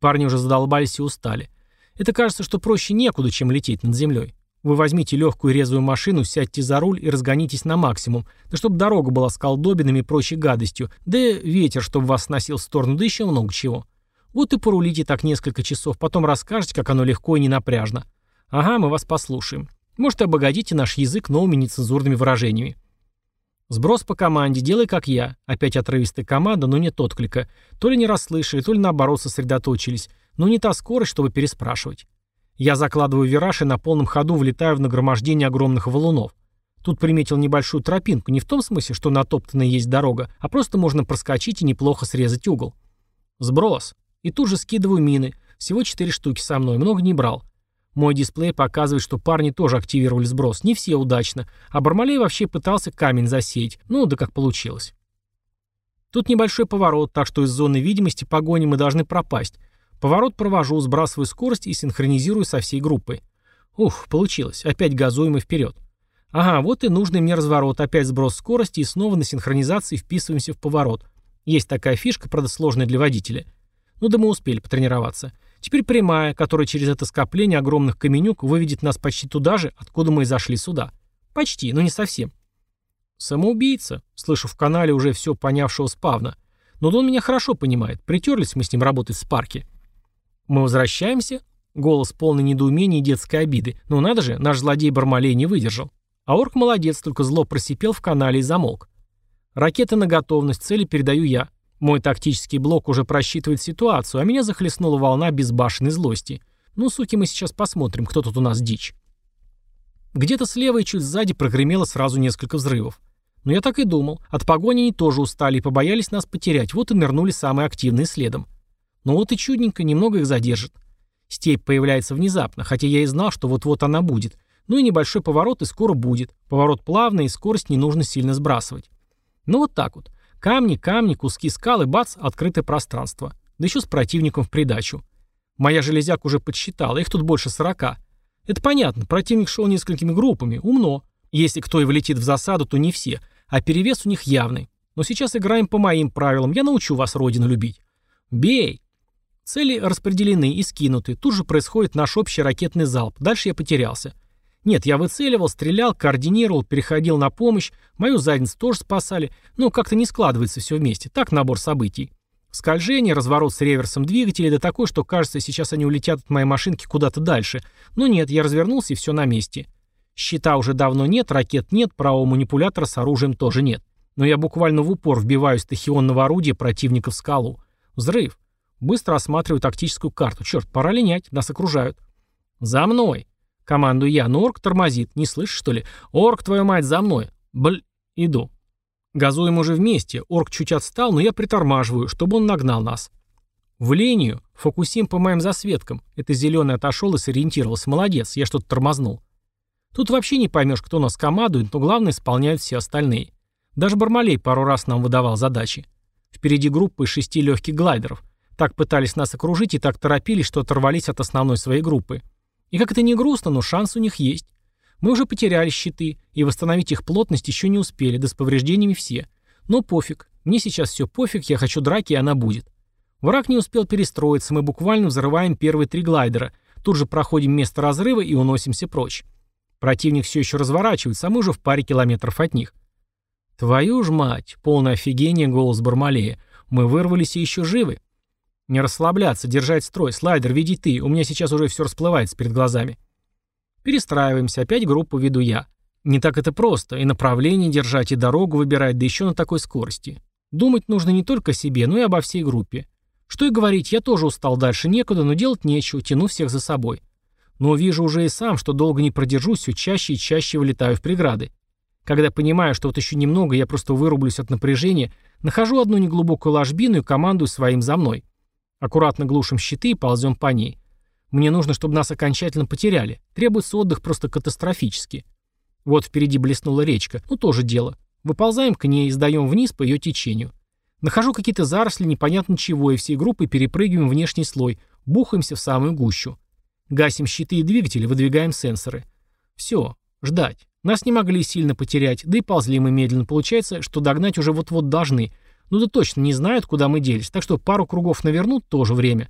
Парни уже задолбались и устали. Это кажется, что проще некуда, чем лететь над землей. Вы возьмите легкую резвую машину, сядьте за руль и разгонитесь на максимум, да чтобы дорога была с колдобинами и прочей гадостью, да и ветер, чтобы вас сносил в сторону, да еще много чего. Вот и порулите так несколько часов, потом расскажете, как оно легко и ненапряжно. Ага, мы вас послушаем. Может, и обогатите наш язык новыми нецензурными выражениями. Сброс по команде, делай как я. Опять отрывистая команда, но нет отклика. То ли не расслышали, то ли наоборот сосредоточились. Но не та скорость, чтобы переспрашивать. Я закладываю вираж и на полном ходу влетаю в нагромождение огромных валунов. Тут приметил небольшую тропинку, не в том смысле, что натоптанная есть дорога, а просто можно проскочить и неплохо срезать угол. Сброс. И тут же скидываю мины. Всего четыре штуки со мной, много не брал. Мой дисплей показывает, что парни тоже активировали сброс. Не все удачно. А Бармалей вообще пытался камень засеять. Ну, да как получилось. Тут небольшой поворот, так что из зоны видимости погони мы должны пропасть. Поворот провожу, сбрасываю скорость и синхронизирую со всей группой. Ух, получилось. Опять газуем и вперед. Ага, вот и нужный мне разворот. Опять сброс скорости и снова на синхронизации вписываемся в поворот. Есть такая фишка, правда сложная для водителя. Ну да мы успели потренироваться. Теперь прямая, которая через это скопление огромных каменюк выведет нас почти туда же, откуда мы и зашли сюда. Почти, но не совсем. Самоубийца, слышу в канале уже все понявшего спавна. Но он меня хорошо понимает. Притерлись мы с ним работать в спарке. Мы возвращаемся. Голос полный недоумения и детской обиды. Ну надо же, наш злодей Бармалей не выдержал. А орк молодец, только зло просипел в канале и замолк. Ракеты на готовность, цели передаю я. Мой тактический блок уже просчитывает ситуацию, а меня захлестнула волна безбашенной злости. Ну, суки, мы сейчас посмотрим, кто тут у нас дичь. Где-то слева и чуть сзади прогремело сразу несколько взрывов. Но я так и думал. От погони они тоже устали и побоялись нас потерять, вот и нырнули самые активные следом. Но вот и чудненько, немного их задержит. Степь появляется внезапно, хотя я и знал, что вот-вот она будет. Ну и небольшой поворот, и скоро будет. Поворот плавный, и скорость не нужно сильно сбрасывать. Ну вот так вот. Камни, камни, куски скалы, бац, открытое пространство. Да еще с противником в придачу. Моя железяка уже подсчитала, их тут больше сорока. Это понятно, противник шел несколькими группами, умно. Если кто и влетит в засаду, то не все, а перевес у них явный. Но сейчас играем по моим правилам, я научу вас родину любить. Бей! Цели распределены и скинуты, тут же происходит наш общий ракетный залп, дальше я потерялся. Нет, я выцеливал, стрелял, координировал, переходил на помощь, мою задницу тоже спасали, но как-то не складывается все вместе, так набор событий. Скольжение, разворот с реверсом двигателей, да такой, что кажется, сейчас они улетят от моей машинки куда-то дальше. Но нет, я развернулся и все на месте. Щита уже давно нет, ракет нет, правого манипулятора с оружием тоже нет. Но я буквально в упор вбиваюсь тахионного орудия противника в скалу. Взрыв. Быстро осматриваю тактическую карту. Черт, пора линять, нас окружают. За мной. Командую я, но орк тормозит. Не слышишь, что ли? Орк, твою мать, за мной. Бль, иду. Газуем уже вместе. Орк чуть отстал, но я притормаживаю, чтобы он нагнал нас. В линию. Фокусим по моим засветкам. Это зеленый отошел и сориентировался. Молодец, я что-то тормознул. Тут вообще не поймешь, кто нас командует, но главное исполняют все остальные. Даже Бармалей пару раз нам выдавал задачи. Впереди группа из шести легких глайдеров. Так пытались нас окружить и так торопились, что оторвались от основной своей группы. И как это не грустно, но шанс у них есть. Мы уже потеряли щиты, и восстановить их плотность еще не успели, да с повреждениями все. Но пофиг. Мне сейчас все пофиг, я хочу драки, и она будет. Враг не успел перестроиться, мы буквально взрываем первые три глайдера. Тут же проходим место разрыва и уносимся прочь. Противник все еще разворачивается, а мы уже в паре километров от них. Твою ж мать, полное офигение голос Бармалея. Мы вырвались и еще живы. Не расслабляться, держать строй. Слайдер, веди ты, у меня сейчас уже все расплывается перед глазами. Перестраиваемся, опять группу веду я. Не так это просто, и направление держать, и дорогу выбирать, да еще на такой скорости. Думать нужно не только о себе, но и обо всей группе. Что и говорить, я тоже устал, дальше некуда, но делать нечего, тяну всех за собой. Но вижу уже и сам, что долго не продержусь, все чаще и чаще вылетаю в преграды. Когда понимаю, что вот еще немного, я просто вырублюсь от напряжения, нахожу одну неглубокую ложбину и командую своим за мной. Аккуратно глушим щиты и ползем по ней. Мне нужно, чтобы нас окончательно потеряли. Требуется отдых просто катастрофически. Вот впереди блеснула речка. Ну, тоже дело. Выползаем к ней и сдаем вниз по ее течению. Нахожу какие-то заросли непонятно чего, и всей группой перепрыгиваем внешний слой. Бухаемся в самую гущу. Гасим щиты и двигатели, выдвигаем сенсоры. Все. Ждать. Нас не могли сильно потерять, да и ползли мы медленно. Получается, что догнать уже вот-вот должны. Ну да точно не знают, куда мы делись, так что пару кругов навернут тоже время.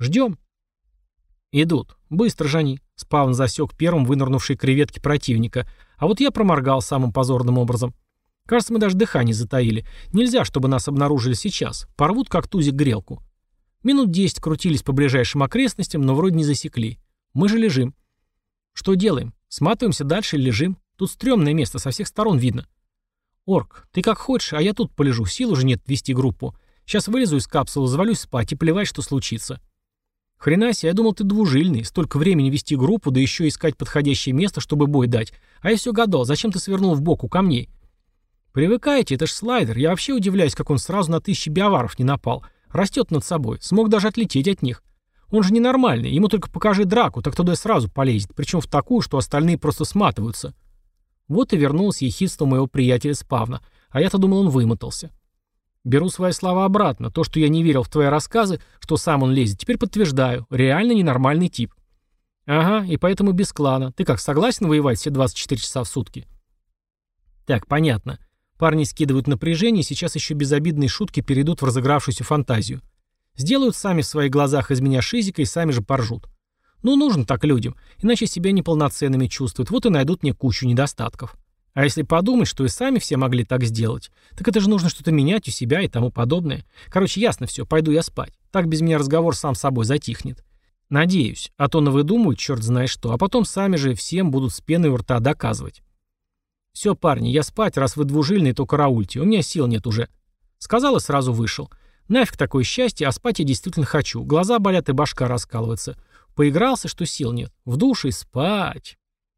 Ждем. Идут. Быстро же они. Спавн засек первым вынырнувшие креветки противника. А вот я проморгал самым позорным образом. Кажется, мы даже дыхание затаили. Нельзя, чтобы нас обнаружили сейчас. Порвут, как тузик, грелку. Минут десять крутились по ближайшим окрестностям, но вроде не засекли. Мы же лежим. Что делаем? Сматываемся дальше или лежим? Тут стрёмное место, со всех сторон видно. Орк, ты как хочешь, а я тут полежу. Сил уже нет вести группу. Сейчас вылезу из капсулы, завалюсь спать и плевать, что случится. Хрена себе, я думал, ты двужильный. Столько времени вести группу, да еще искать подходящее место, чтобы бой дать. А я все гадал, зачем ты свернул в бок у камней? Привыкайте, это ж слайдер. Я вообще удивляюсь, как он сразу на тысячи биоваров не напал. Растет над собой, смог даже отлететь от них. Он же ненормальный, ему только покажи драку, так туда сразу полезет, причем в такую, что остальные просто сматываются. Вот и вернулось ехидство моего приятеля Спавна, а я-то думал, он вымотался. Беру свои слова обратно, то, что я не верил в твои рассказы, что сам он лезет, теперь подтверждаю, реально ненормальный тип. Ага, и поэтому без клана. Ты как, согласен воевать все двадцать четыре часа в сутки? Так, понятно. Парни скидывают напряжение, и сейчас еще безобидные шутки перейдут в разыгравшуюся фантазию. Сделают сами в своих глазах из меня шизика и сами же поржут. Ну, нужно так людям, иначе себя неполноценными чувствуют, вот и найдут мне кучу недостатков. А если подумать, что и сами все могли так сделать, так это же нужно что-то менять у себя и тому подобное. Короче, ясно все, пойду я спать. Так без меня разговор сам собой затихнет. Надеюсь, а то навыдумают черт знает что, а потом сами же всем будут с пеной у рта доказывать. Все, парни, я спать, раз вы двужильные, то караульте, у меня сил нет уже. Сказал и сразу вышел. Нафиг такое счастье, а спать я действительно хочу. Глаза болят и башка раскалывается. Поигрался, что сил нет. В душе и спать.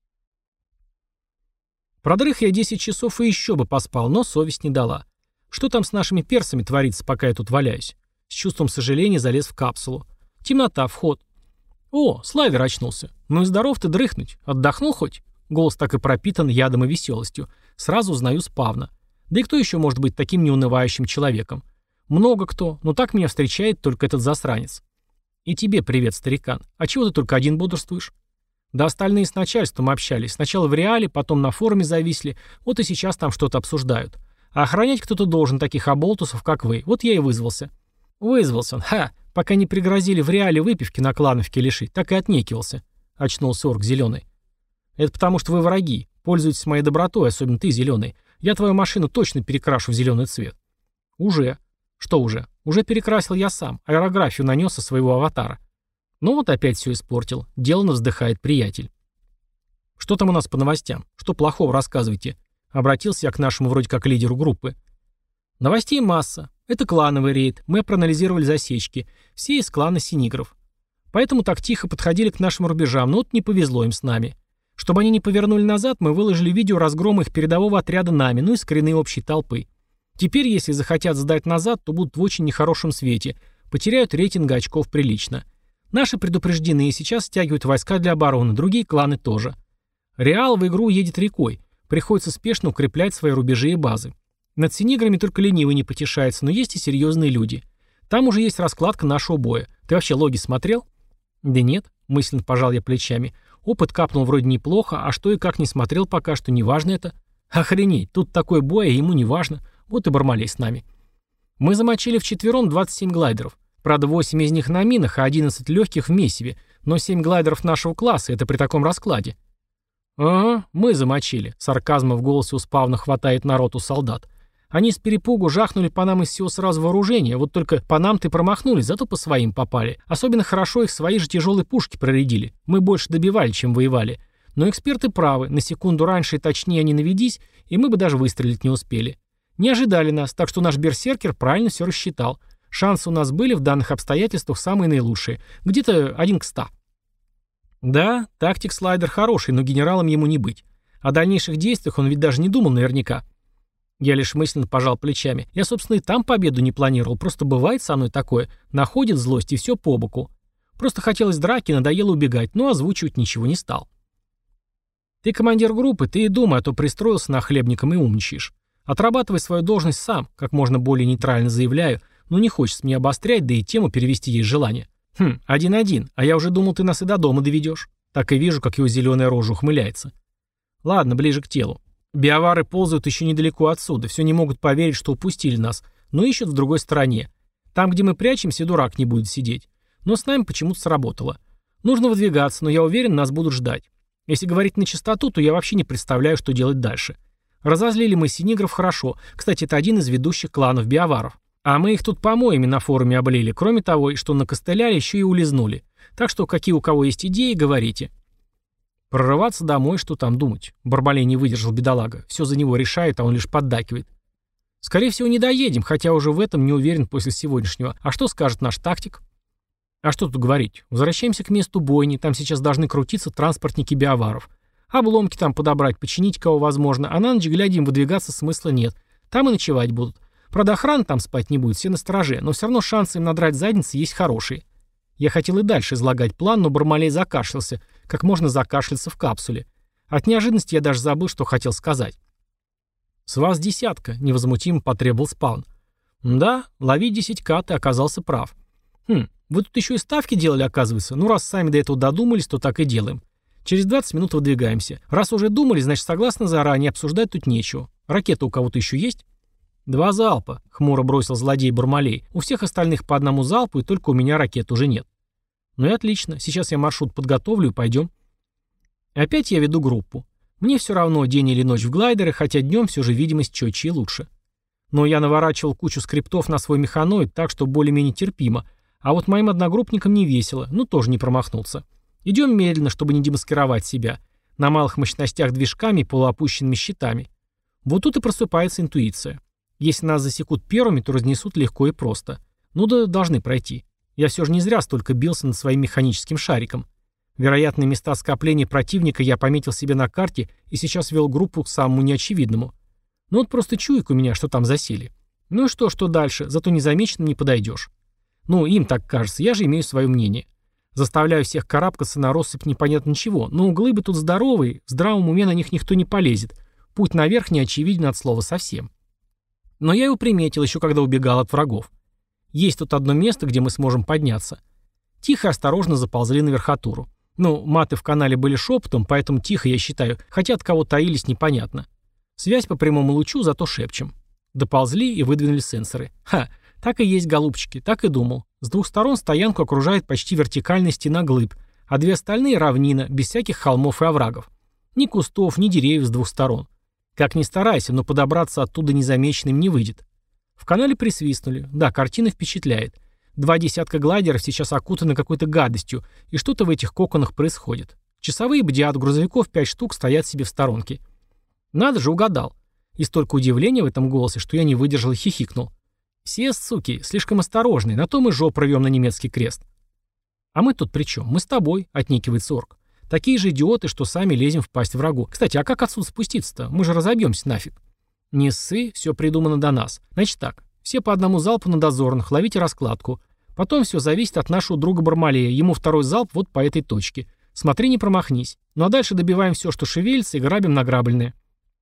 Продрых я десять часов и еще бы поспал, но совесть не дала. Что там с нашими персами творится, пока я тут валяюсь? С чувством сожаления залез в капсулу. Темнота, вход. О, слайдер очнулся. Ну и здоров ты дрыхнуть. Отдохнул хоть? Голос так и пропитан ядом и веселостью. Сразу узнаю Спавна. Да и кто еще может быть таким неунывающим человеком? Много кто, но так меня встречает только этот засранец. И тебе привет, старикан. А чего ты только один бодрствуешь? Да остальные с начальством общались. Сначала в реале, потом на форуме зависли. Вот и сейчас там что-то обсуждают. А охранять кто-то должен таких оболтусов, как вы. Вот я и вызвался. Вызвался он. Ха! Пока не пригрозили в реале выпивки на клановке лишить, так и отнекивался. Очнулся орк зеленый. Это потому, что вы враги. Пользуйтесь моей добротой, особенно ты, зеленый. Я твою машину точно перекрашу в зеленый цвет. Уже. Что уже? Уже перекрасил я сам. Аэрографию нанес со своего аватара. Ну вот опять все испортил. Делано вздыхает приятель. Что там у нас по новостям? Что плохого рассказывайте? Обратился я к нашему вроде как лидеру группы. Новостей масса. Это клановый рейд. Мы проанализировали засечки. Все из клана Синигров. Поэтому так тихо подходили к нашим рубежам, но вот не повезло им с нами. Чтобы они не повернули назад, мы выложили видео разгрома их передового отряда нами, ну и скрины общей толпы. Теперь, если захотят сдать назад, то будут в очень нехорошем свете. Потеряют рейтинга очков прилично. Наши предупрежденные сейчас стягивают войска для обороны, другие кланы тоже. Реал в игру едет рекой. Приходится спешно укреплять свои рубежи и базы. Над Синиграми только ленивый не потешается, но есть и серьезные люди. Там уже есть раскладка нашего боя. Ты вообще логи смотрел? Да нет, мысленно пожал я плечами. Опыт капнул вроде неплохо, а что и как не смотрел пока что, неважно это. Охренеть, тут такой бой, а ему неважно. Вот и Бармалей с нами. Мы замочили вчетвером двадцать семь глайдеров. Правда, восемь из них на минах, а одиннадцать легких в месиве, но семь глайдеров нашего класса, это при таком раскладе. Ага, мы замочили. Сарказма в голосе у Спавна хватает народ у солдат. Они с перепугу жахнули по нам из всего сразу вооружения, вот только по нам-то промахнулись, зато по своим попали. Особенно хорошо их свои же тяжелые пушки проредили. Мы больше добивали, чем воевали. Но эксперты правы, на секунду раньше и точнее они наведись, и мы бы даже выстрелить не успели. Не ожидали нас, так что наш берсеркер правильно все рассчитал. Шансы у нас были в данных обстоятельствах самые наилучшие. Где-то один к ста. Да, тактик-слайдер хороший, но генералом ему не быть. О дальнейших действиях он ведь даже не думал наверняка. Я лишь мысленно пожал плечами. Я, собственно, и там победу не планировал. Просто бывает со мной такое. Находит злость и все по боку. Просто хотелось драки, надоело убегать, но озвучивать ничего не стал. Ты командир группы, ты и думай, а то пристроился нахлебником и умничаешь. Отрабатывай свою должность сам, как можно более нейтрально заявляю, но не хочется мне обострять, да и тему перевести есть желание. Хм, один-один, а я уже думал, ты нас и до дома доведешь. Так и вижу, как его зеленая рожа ухмыляется. Ладно, ближе к телу. Биовары ползают еще недалеко отсюда, все не могут поверить, что упустили нас, но ищут в другой стороне. Там, где мы прячемся, дурак не будет сидеть. Но с нами почему-то сработало. Нужно выдвигаться, но я уверен, нас будут ждать. Если говорить на чистоту, то я вообще не представляю, что делать дальше. Разозлили мы синигров хорошо. Кстати, это один из ведущих кланов биоваров. А мы их тут помоями на форуме облили. Кроме того, и что накостыляли, еще и улизнули. Так что, какие у кого есть идеи, говорите. Прорываться домой, что там думать? Бармалей не выдержал, бедолага. Все за него решает, а он лишь поддакивает. Скорее всего, не доедем, хотя уже в этом не уверен после сегодняшнего. А что скажет наш тактик? А что тут говорить? Возвращаемся к месту бойни. Там сейчас должны крутиться транспортники биоваров. Обломки там подобрать, починить кого возможно. А на ночь, глядим, выдвигаться смысла нет. Там и ночевать будут. Правда, охрана там спать не будет, все на страже. Но все равно шансы им надрать задницы есть хорошие. Я хотел и дальше излагать план, но Бармалей закашлялся. Как можно закашляться в капсуле. От неожиданности я даже забыл, что хотел сказать. «С вас десятка», — невозмутимо потребовал Спаун. «Да, лови десять ка, ты оказался прав». «Хм, вы тут еще и ставки делали, оказывается. Ну, раз сами до этого додумались, то так и делаем. Через двадцать минут выдвигаемся. Раз уже думали, значит, согласно заранее, обсуждать тут нечего. Ракета у кого-то еще есть?» «Два залпа», — хмуро бросил злодей Бармалей. «У всех остальных по одному залпу, и только у меня ракет уже нет». «Ну и отлично. Сейчас я маршрут подготовлю и пойдем». Опять я веду группу. Мне все равно, день или ночь в глайдеры, хотя днем все же видимость четче и лучше. Но я наворачивал кучу скриптов на свой механоид, так что более-менее терпимо. А вот моим одногруппникам не весело, ну тоже не промахнулся. Идем медленно, чтобы не демаскировать себя. На малых мощностях движками и полуопущенными щитами. Вот тут и просыпается интуиция. Если нас засекут первыми, то разнесут легко и просто. Ну да должны пройти. Я все же не зря столько бился над своим механическим шариком. Вероятные места скопления противника я пометил себе на карте и сейчас вел группу к самому неочевидному. Ну вот просто чуйка у меня, что там засели. Ну и что, что дальше, зато незамеченным не подойдешь. Ну, им так кажется, я же имею свое мнение. Заставляю всех карабкаться на россыпь непонятно чего, но углы бы тут здоровые, в здравом уме на них никто не полезет. Путь наверх не очевиден от слова совсем. Но я его приметил еще когда убегал от врагов. Есть тут одно место, где мы сможем подняться. Тихо и осторожно заползли на верхотуру. Ну, маты в канале были шепотом, поэтому тихо, я считаю, хотя от кого таились, непонятно. Связь по прямому лучу, зато шепчем. Доползли и выдвинули сенсоры. Ха, так и есть, голубчики, так и думал. С двух сторон стоянку окружает почти вертикальная стена глыб, а две остальные — равнина, без всяких холмов и оврагов. Ни кустов, ни деревьев с двух сторон. Как ни старайся, но подобраться оттуда незамеченным не выйдет. В канале присвистнули. Да, картина впечатляет. Два десятка глайдеров сейчас окутаны какой-то гадостью, и что-то в этих коконах происходит. Часовые бдят, грузовиков пять штук стоят себе в сторонке. Надо же, угадал. И столько удивления в этом голосе, что я не выдержал и хихикнул. Все, суки, слишком осторожные, на то мы жоп рвем на немецкий крест. А мы тут при чем? Мы с тобой, отникивается орк. Такие же идиоты, что сами лезем в пасть врагу. Кстати, а как отсюда спуститься-то? Мы же разобьемся нафиг. Не ссы, все придумано до нас. Значит так, все по одному залпу на дозорных, ловите раскладку. Потом все зависит от нашего друга Бармалея. Ему второй залп вот по этой точке. Смотри, не промахнись. Ну а дальше добиваем все, что шевелится, и грабим награбленное.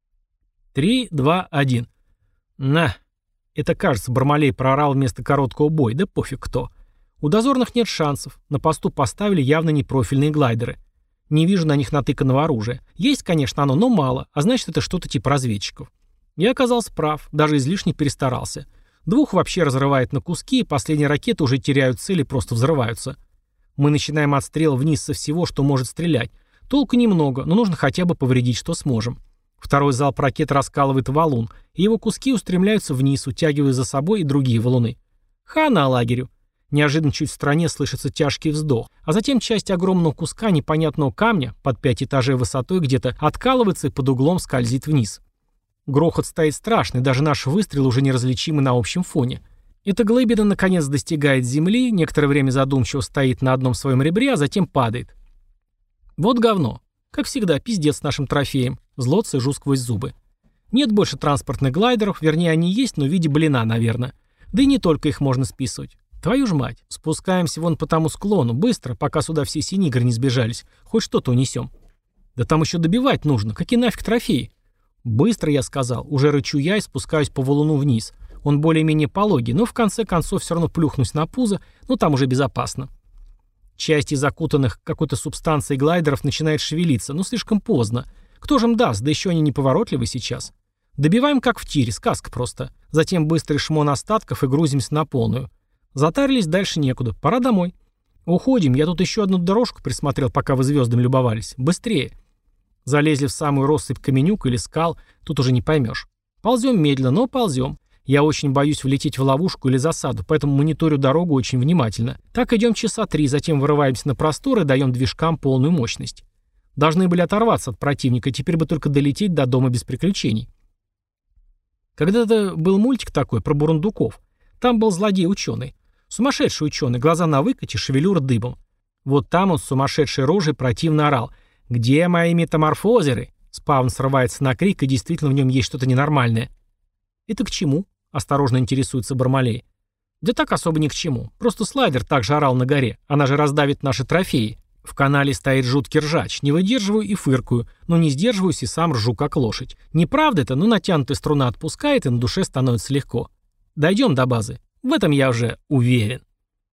Три, два, один. На. Это, кажется, Бармалей проорал вместо короткого боя. Да пофиг кто. У дозорных нет шансов. На посту поставили явно непрофильные глайдеры. Не вижу на них натыканного оружия. Есть, конечно, оно, но мало. А значит, это что-то типа разведчиков. Я оказался прав. Даже излишне перестарался. Двух вообще разрывает на куски, и последние ракеты уже теряют цель и просто взрываются. Мы начинаем отстрел вниз со всего, что может стрелять. Толку немного, но нужно хотя бы повредить, что сможем. Второй залп ракет раскалывает валун, и его куски устремляются вниз, утягивая за собой и другие валуны. Хана лагерю. Неожиданно чуть в стороне слышится тяжкий вздох, а затем часть огромного куска непонятного камня, под пять этажей высотой где-то, откалывается и под углом скользит вниз. Грохот стоит страшный, даже наши выстрелы уже неразличимы на общем фоне. Эта глыбина наконец достигает земли, некоторое время задумчиво стоит на одном своем ребре, а затем падает. Вот говно. Как всегда, пиздец нашим трофеем. Зло цежу сквозь зубы. Нет больше транспортных глайдеров, вернее они есть, но в виде блина, наверное. Да и не только их можно списывать. Твою ж мать, спускаемся вон по тому склону, быстро, пока сюда все синигры не сбежались. Хоть что-то унесем. Да там еще добивать нужно, какие нафиг трофеи? Быстро, я сказал, уже рычу я и спускаюсь по валуну вниз. Он более-менее пологий, но в конце концов все равно плюхнусь на пузо, но там уже безопасно. Часть из закутанных какой-то субстанцией глайдеров начинает шевелиться, но слишком поздно. Кто же им даст, да еще они неповоротливы сейчас. Добиваем как в тире, сказка просто. Затем быстрый шмон остатков и грузимся на полную. Затарились, дальше некуда, пора домой. Уходим, я тут еще одну дорожку присмотрел, пока вы звездами любовались. Быстрее. Залезли в самую россыпь каменюк или скал, тут уже не поймешь. Ползем медленно, но ползем. Я очень боюсь влететь в ловушку или засаду, поэтому мониторю дорогу очень внимательно. Так идем часа три, затем вырываемся на простор и даем движкам полную мощность. Должны были оторваться от противника, теперь бы только долететь до дома без приключений. Когда-то был мультик такой про бурундуков. Там был злодей-ученый. Сумасшедший ученый, глаза на выкате, шевелюра дыбом. Вот там он с сумасшедшей рожей противно орал: «Где мои метаморфозеры?» Спавн срывается на крик, и действительно в нем есть что-то ненормальное. «Это к чему?» — осторожно интересуется Бармалей. «Да так особо ни к чему. Просто слайдер так же орал на горе. Она же раздавит наши трофеи. В канале стоит жуткий ржач. Не выдерживаю и фыркаю, но не сдерживаюсь и сам ржу как лошадь. Неправда это, но натянутая струна отпускает, и на душе становится легко. Дойдем до базы. В этом я уже уверен».